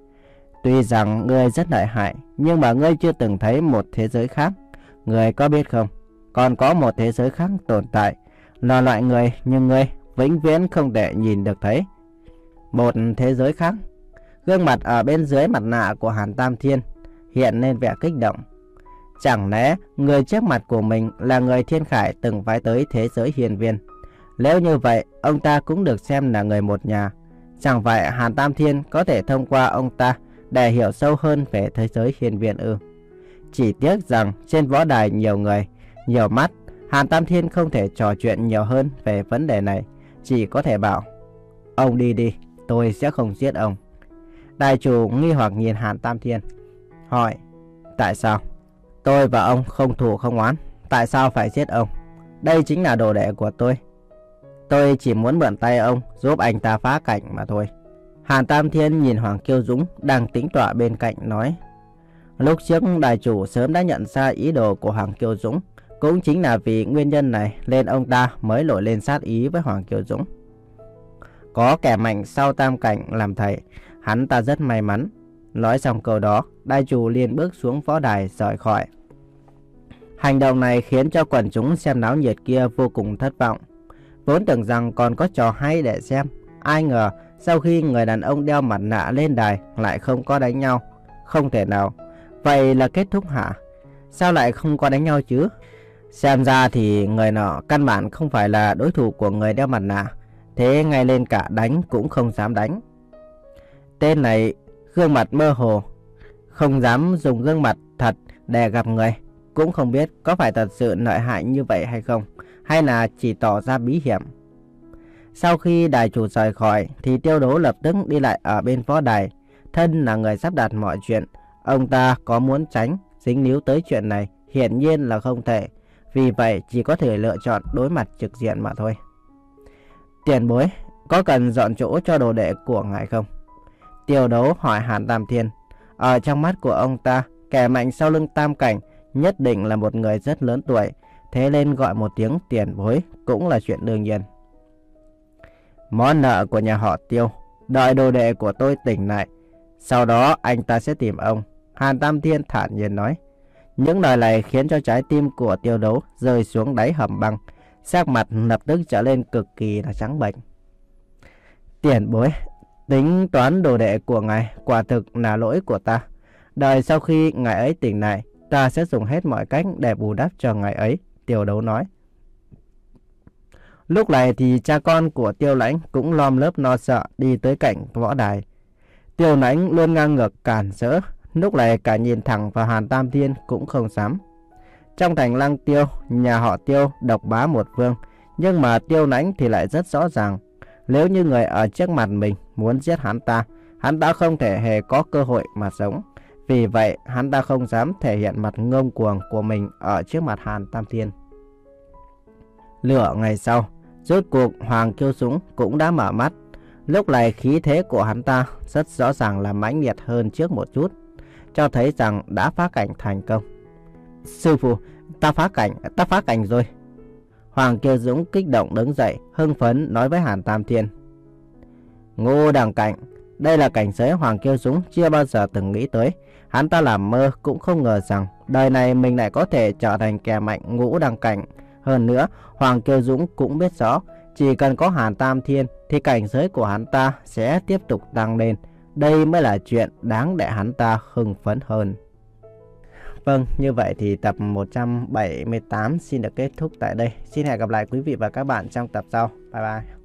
tuy rằng ngươi rất lợi hại, nhưng mà ngươi chưa từng thấy một thế giới khác. Ngươi có biết không? Còn có một thế giới khác tồn tại, là loại người như ngươi vĩnh viễn không thể nhìn được thấy. Một thế giới khác? Gương mặt ở bên dưới mặt nạ của Hàn Tam Thiên hiện lên vẻ kích động. Chẳng lẽ người trước mặt của mình là người Thiên Khải từng phái tới thế giới hiên viên? Nếu như vậy, ông ta cũng được xem là người một nhà. Chẳng phải Hàn Tam Thiên có thể thông qua ông ta để hiểu sâu hơn về thế giới hiên viên ư? Chỉ tiếc rằng trên võ đài nhiều người, nhiều mắt, Hàn Tam Thiên không thể trò chuyện nhiều hơn về vấn đề này. Chỉ có thể bảo: ông đi đi, tôi sẽ không giết ông. Đại chủ nghi hoặc nhìn Hàn Tam Thiên, hỏi: tại sao? Tôi và ông không thù không oán, tại sao phải giết ông? Đây chính là đồ đệ của tôi. Tôi chỉ muốn mượn tay ông giúp anh ta phá cảnh mà thôi. Hàn Tam Thiên nhìn Hoàng Kiêu Dũng đang tĩnh tọa bên cạnh nói. Lúc trước đại chủ sớm đã nhận ra ý đồ của Hoàng Kiêu Dũng. Cũng chính là vì nguyên nhân này nên ông ta mới nổi lên sát ý với Hoàng Kiêu Dũng. Có kẻ mạnh sau tam cảnh làm thầy, hắn ta rất may mắn. Nói xong câu đó, đại chủ liền bước xuống võ đài rời khỏi. Hành động này khiến cho quần chúng xem náo nhiệt kia vô cùng thất vọng. Vốn tưởng rằng còn có trò hay để xem, ai ngờ sau khi người đàn ông đeo mặt nạ lên đài lại không có đánh nhau. Không thể nào. Vậy là kết thúc hả? Sao lại không có đánh nhau chứ? Xem ra thì người nọ căn bản không phải là đối thủ của người đeo mặt nạ. Thế ngay lên cả đánh cũng không dám đánh. Tên này gương mặt mơ hồ, không dám dùng gương mặt thật để gặp người. Cũng không biết có phải thật sự lợi hại như vậy hay không, hay là chỉ tỏ ra bí hiểm. Sau khi đại chủ rời khỏi thì Tiêu Đấu lập tức đi lại ở bên võ đài. Thân là người sắp đặt mọi chuyện, ông ta có muốn tránh dính líu tới chuyện này hiển nhiên là không thể. Vì vậy chỉ có thể lựa chọn đối mặt trực diện mà thôi. Tiền bối, có cần dọn chỗ cho đồ đệ của ngài không? Tiêu Đấu hỏi Hàn Tam Thiên. Ở trong mắt của ông ta, kẻ mạnh sau lưng tam cảnh nhất định là một người rất lớn tuổi. Thế nên gọi một tiếng tiền bối cũng là chuyện đương nhiên. Món nợ của nhà họ Tiêu, đợi đồ đệ của tôi tỉnh lại, sau đó anh ta sẽ tìm ông. Hàn Tam Thiên thản nhiên nói. Những lời này khiến cho trái tim của Tiêu Đấu rơi xuống đáy hầm băng, sắc mặt lập tức trở lên cực kỳ là trắng bệch. Tiền bối, tính toán đồ đệ của ngài quả thực là lỗi của ta. Đợi sau khi ngài ấy tỉnh lại, ta sẽ dùng hết mọi cách để bù đắp cho ngài ấy, Tiêu Đấu nói. Lúc này thì cha con của Tiêu Lãnh cũng lom lớp lo sợ đi tới cạnh võ đài. Tiêu Lãnh luôn ngang ngược cản rỡ, lúc này cả nhìn thẳng vào Hàn Tam Thiên cũng không dám. Trong thành Lăng Tiêu, nhà họ Tiêu độc bá một vương, nhưng mà Tiêu Lãnh thì lại rất rõ ràng. Nếu như người ở trước mặt mình muốn giết hắn ta, hắn ta không thể hề có cơ hội mà sống. Vì vậy, hắn ta không dám thể hiện mặt ngông cuồng của mình ở trước mặt Hàn Tam Thiên. Lửa ngày sau, rốt cuộc Hoàng Kiêu Dũng cũng đã mở mắt. Lúc này khí thế của hắn ta rất rõ ràng là mãnh liệt hơn trước một chút, cho thấy rằng đã phá cảnh thành công. Sư phụ, ta phá cảnh, ta phá cảnh rồi. Hoàng Kiêu Dũng kích động đứng dậy, hưng phấn nói với Hàn Tam Thiên. Ngô đẳng cảnh, đây là cảnh giới Hoàng Kiêu Dũng chưa bao giờ từng nghĩ tới. Hắn ta làm mơ cũng không ngờ rằng đời này mình lại có thể trở thành kẻ mạnh ngũ đẳng cảnh. Hơn nữa, Hoàng Kiêu Dũng cũng biết rõ, chỉ cần có Hàn Tam Thiên thì cảnh giới của hắn ta sẽ tiếp tục tăng lên. Đây mới là chuyện đáng để hắn ta hưng phấn hơn. Vâng, như vậy thì tập một trăm bảy mươi tám xin được kết thúc tại đây. Xin hẹn gặp lại quý vị và các bạn trong tập sau. Bye bye.